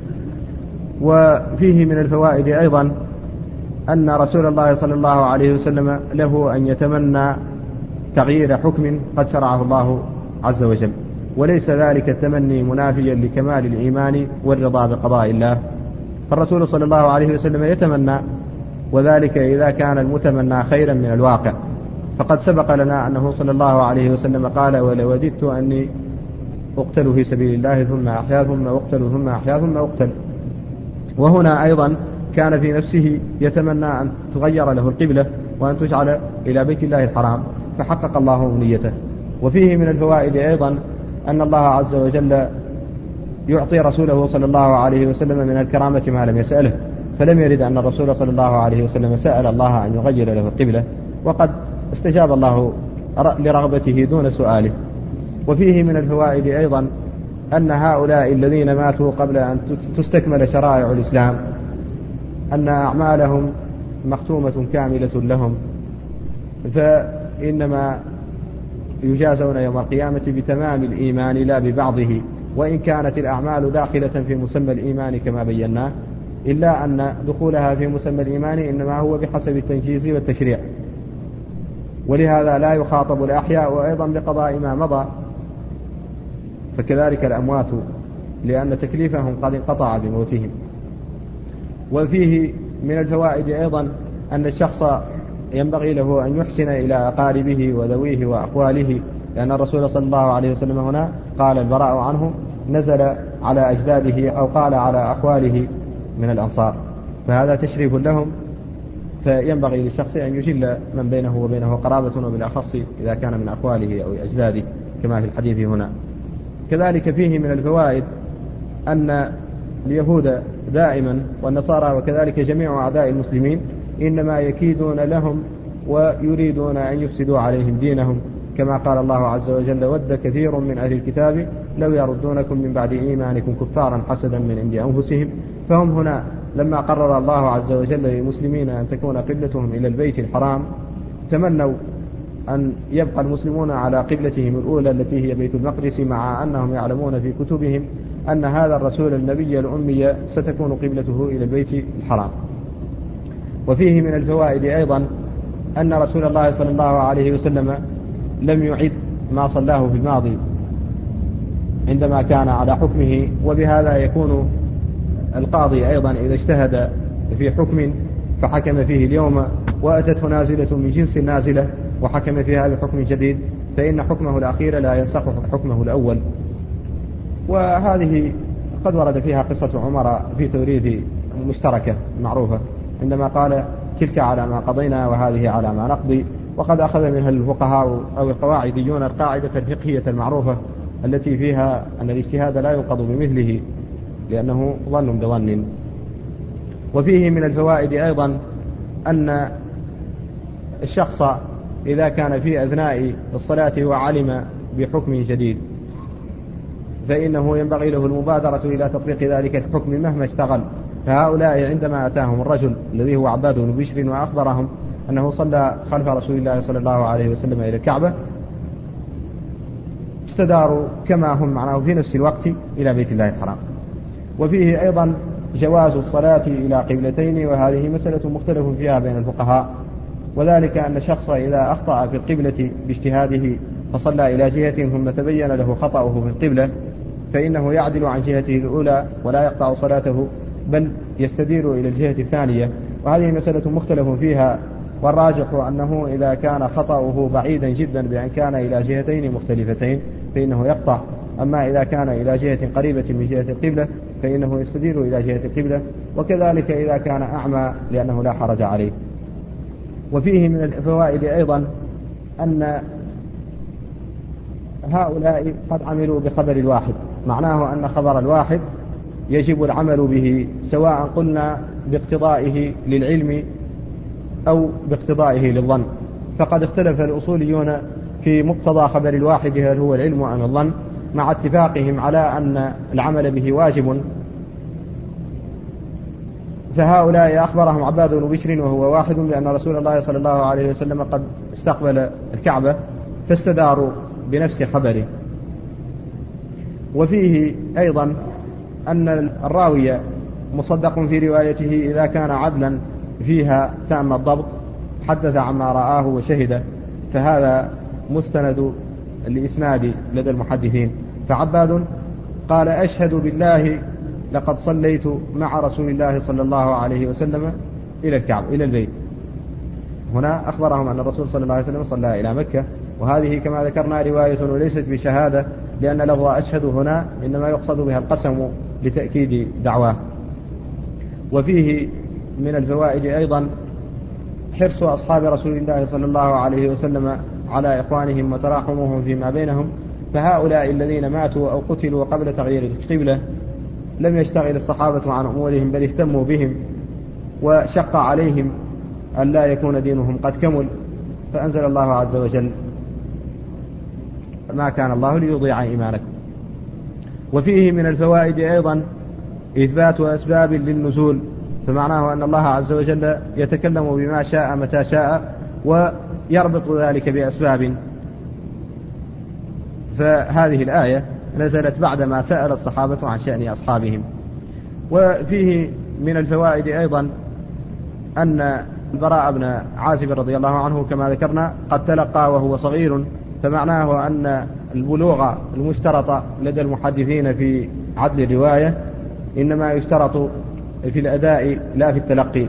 [SPEAKER 2] وفيه من الفوائد أيضا أن رسول الله صلى الله عليه وسلم له أن يتمنى تغيير حكم قد شرعه الله عز وجل، وليس ذلك التمني منافيا لكمال الإيمان والرضا بقضاء الله، فالرسول صلى الله عليه وسلم يتمنى، وذلك إذا كان المتمنى خيرا من الواقع. فقد سبق لنا أنه صلى الله عليه وسلم قال: ولوددت أني أقتل في سبيل الله ثم أحيا ثم أقتل ثم أحيا ثم أقتل. وهنا أيضا كان في نفسه يتمنى أن تغير له القبلة وأن تجعل إلى بيت الله الحرام، فحقق الله أمنيته. وفيه من الفوائد أيضا أن الله عز وجل يعطي رسوله صلى الله عليه وسلم من الكرامة ما لم يسأله، فلم يرد أن الرسول صلى الله عليه وسلم سأل الله أن يغير له القبلة، وقد استجاب الله لرغبته دون سؤاله. وفيه من الفوائد أيضا أن هؤلاء الذين ماتوا قبل أن تستكمل شرائع الإسلام أن أعمالهم مختومة كاملة لهم، فإنما يجازون يوم القيامة بتمام الإيمان لا ببعضه، وإن كانت الأعمال داخلة في مسمى الإيمان كما بيناه، إلا أن دخولها في مسمى الإيمان إنما هو بحسب التنجيز والتشريع، ولهذا لا يخاطب الأحياء وأيضا بقضاء ما مضى، فكذلك الأموات لأن تكليفهم قد انقطع بموتهم. وفيه من الفوائد أيضا أن الشخص ينبغي له أن يحسن إلى أقاربه وذويه وأخواله، لأن الرسول صلى الله عليه وسلم هنا قال البراء عنه نزل على أجداده أو قال على أخواله من الأنصار، فهذا تشريف لهم، فينبغي للشخص أن يجل من بينه وبينه قرابة، وبالأخص إذا كان من أخواله أو أجداده كما في الحديث هنا. كذلك فيه من الفوائد أن اليهود دائما والنصارى وكذلك جميع أعداء المسلمين إنما يكيدون لهم ويريدون أن يفسدوا عليهم دينهم، كما قال الله عز وجل ود كثير من أهل الكتاب لو يردونكم من بعد إيمانكم كفارا حسدا من عند أنفسهم. فهم هنا لما قرر الله عز وجل للمسلمين أن تكون قبلتهم إلى البيت الحرام تمنوا أن يبقى المسلمون على قبلتهم الأولى التي هي بيت المقدس، مع أنهم يعلمون في كتبهم أن هذا الرسول النبي الأمي ستكون قبلته إلى البيت الحرام. وفيه من الفوائد أيضا أن رسول الله صلى الله عليه وسلم لم يعد ما صلاه في الماضي عندما كان على حكمه، وبهذا يكون القاضي أيضا إذا اجتهد في حكم فحكم فيه اليوم وأتته نازلة من جنس النازلة وحكم فيها بحكم جديد، فإن حكمه الأخير لا ينسخ حكمه الأول. وهذه قد ورد فيها قصة عمر في توريث مشتركة معروفة عندما قال تلك على ما قضينا وهذه على ما نقضي، وقد أخذ منها الفقهاء أو القواعديون القاعدة الفقهية المعروفة التي فيها أن الاجتهاد لا ينقض بمثله لأنه ظن بظن. وفيه من الفوائد أيضا أن الشخص إذا كان في أثناء الصلاة وعلم بحكم جديد فإنه ينبغي له المبادرة إلى تطبيق ذلك الحكم مهما اشتغل. فهؤلاء عندما أتاهم الرجل الذي هو عباد بن بشر وأخبرهم أنه صلى خلف رسول الله صلى الله عليه وسلم إلى الكعبة استداروا كما هم معه في نفس الوقت إلى بيت الله الحرام. وفيه أيضا جواز الصلاة إلى قبلتين، وهذه مسألة مختلف فيها بين الفقهاء، وذلك أن الشخص إذا أخطأ في القبلة باجتهاده فصلى إلى جهة ثم تبين له خطأه في القبلة فإنه يعدل عن جهته الأولى ولا يقطع صلاته بل يستدير إلى الجهة الثانية، وهذه مسألة مختلف فيها، والراجح أنه إذا كان خطأه بعيدا جدا بأن كان إلى جهتين مختلفتين فإنه يقطع، أما إذا كان إلى جهة قريبة من جهة القبلة فإنه يستدير إلى جهة القبلة، وكذلك إذا كان أعمى لأنه لا حرج عليه. وفيه من الفوائد أيضا أن هؤلاء قد عملوا بخبر الواحد، معناه أن خبر الواحد يجب العمل به سواء قلنا باقتضائه للعلم أو باقتضائه للظن، فقد اختلف الأصوليون في مقتضى خبر الواحد هل هو العلم أم الظن، مع اتفاقهم على أن العمل به واجب. فهؤلاء أخبرهم عباد بن بشر وهو واحد بأن رسول الله صلى الله عليه وسلم قد استقبل الكعبة فاستداروا بنفس خبره. وفيه أيضا أن الراوي مصدق في روايته إذا كان عدلا فيها تام الضبط حدث عما رآه وشهده، فهذا مستند الإسناد لدى المحدثين. فعباد قال أشهد بالله لقد صليت مع رسول الله صلى الله عليه وسلم إلى الكعبة إلى البيت. هنا أخبرهم أن الرسول صلى الله عليه وسلم صلى إلى مكة، وهذه كما ذكرنا رواية وليست بشهادة، لأن لفظ أشهد هنا إنما يقصد بها القسم لتأكيد دعواه. وفيه من الفوائد أيضا حرص أصحاب رسول الله صلى الله عليه وسلم على إخوانهم وتراحمهم فيما بينهم، فهؤلاء الذين ماتوا أو قتلوا قبل تغيير القبلة لم يشتغل الصحابة عن أمورهم، بل اهتموا بهم، وشق عليهم أن لا يكون دينهم قد كمل، فأنزل الله عز وجل: ما كان الله ليضيع إيمانكم. وفيه من الفوائد أيضا إثبات أسباب للنزول، فمعناه أن الله عز وجل يتكلم بما شاء متى شاء ويربط ذلك بأسباب. فهذه الآية نزلت بعدما سأل الصحابة عن شأن أصحابهم. وفيه من الفوائد أيضا أن البراء بن عازب رضي الله عنه كما ذكرنا قد تلقى وهو صغير، فمعناه أن البلوغ المشترط لدى المحدثين في عدل الرواية إنما يشترط في الأداء لا في التلقي،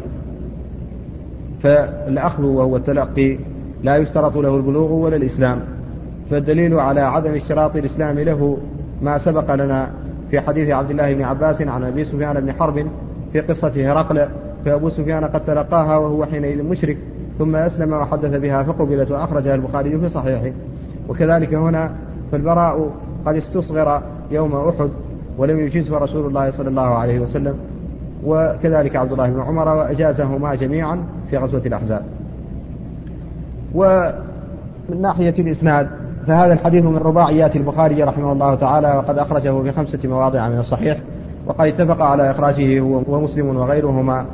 [SPEAKER 2] فالأخذ وهو التلقي لا يشترط له البلوغ ولا الإسلام. فالدليل على عدم اشتراط الإسلام له ما سبق لنا في حديث عبد الله بن عباس عن أبي سفيان بن حرب في قصة هرقل، فأبو سفيان قد تلقاها وهو حينئذ مشرك، ثم أسلم وحدث بها فقبلت، وأخرجها البخاري في صحيحه. وكذلك هنا فالبراء قد استصغر يوم أحد ولم يجزه رسول الله صلى الله عليه وسلم، وكذلك عبد الله بن عمر، وأجازهما جميعا في غزوة الأحزاب. ومن ناحية الإسناد فهذا الحديث من رباعيات البخاري رحمه الله تعالى، وقد أخرجه في خمسة مواضع من الصحيح، وقد اتفق على إخراجه هو ومسلم وغيرهما.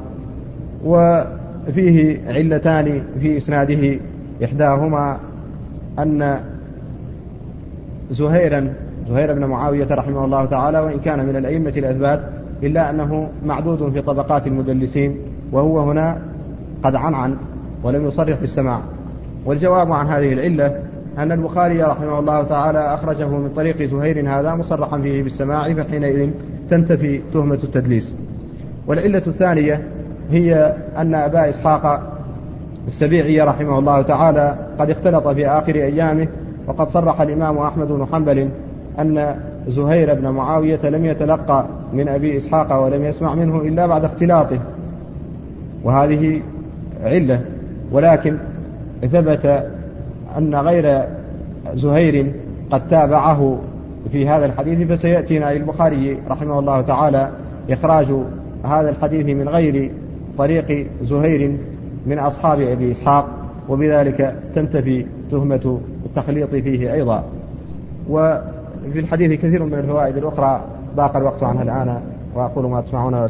[SPEAKER 2] وفيه علتان في إسناده، إحداهما أن زهيرا زهير بن معاوية رحمه الله تعالى وإن كان من الأئمة الأثبات إلا أنه معدود في طبقات المدلسين، وهو هنا قد عنعن ولم يصرح بالسماع. والجواب عن هذه العلة أن البخاري رحمه الله تعالى أخرجه من طريق زهير هذا مصرحا فيه بالسماع، فحينئذ تنتفي تهمة التدليس. والعلة الثانية هي أن أبا إسحاق السبيعي رحمه الله تعالى قد اختلط في آخر أيامه، وقد صرح الإمام أحمد بن حنبل أن زهير بن معاوية لم يتلقى من أبي إسحاق ولم يسمع منه إلا بعد اختلاطه، وهذه علة. ولكن ثبت أن غير زهير قد تابعه في هذا الحديث، فسيأتينا للبخاري رحمه الله تعالى إخراج هذا الحديث من غير طريق زهير من أصحاب أبي إسحاق، وبذلك تنتفي تهمة التخليط فيه أيضا. وفي الحديث كثير من الفوائد الأخرى ضاق الوقت عنها الآن، وأقول ما تسمعون.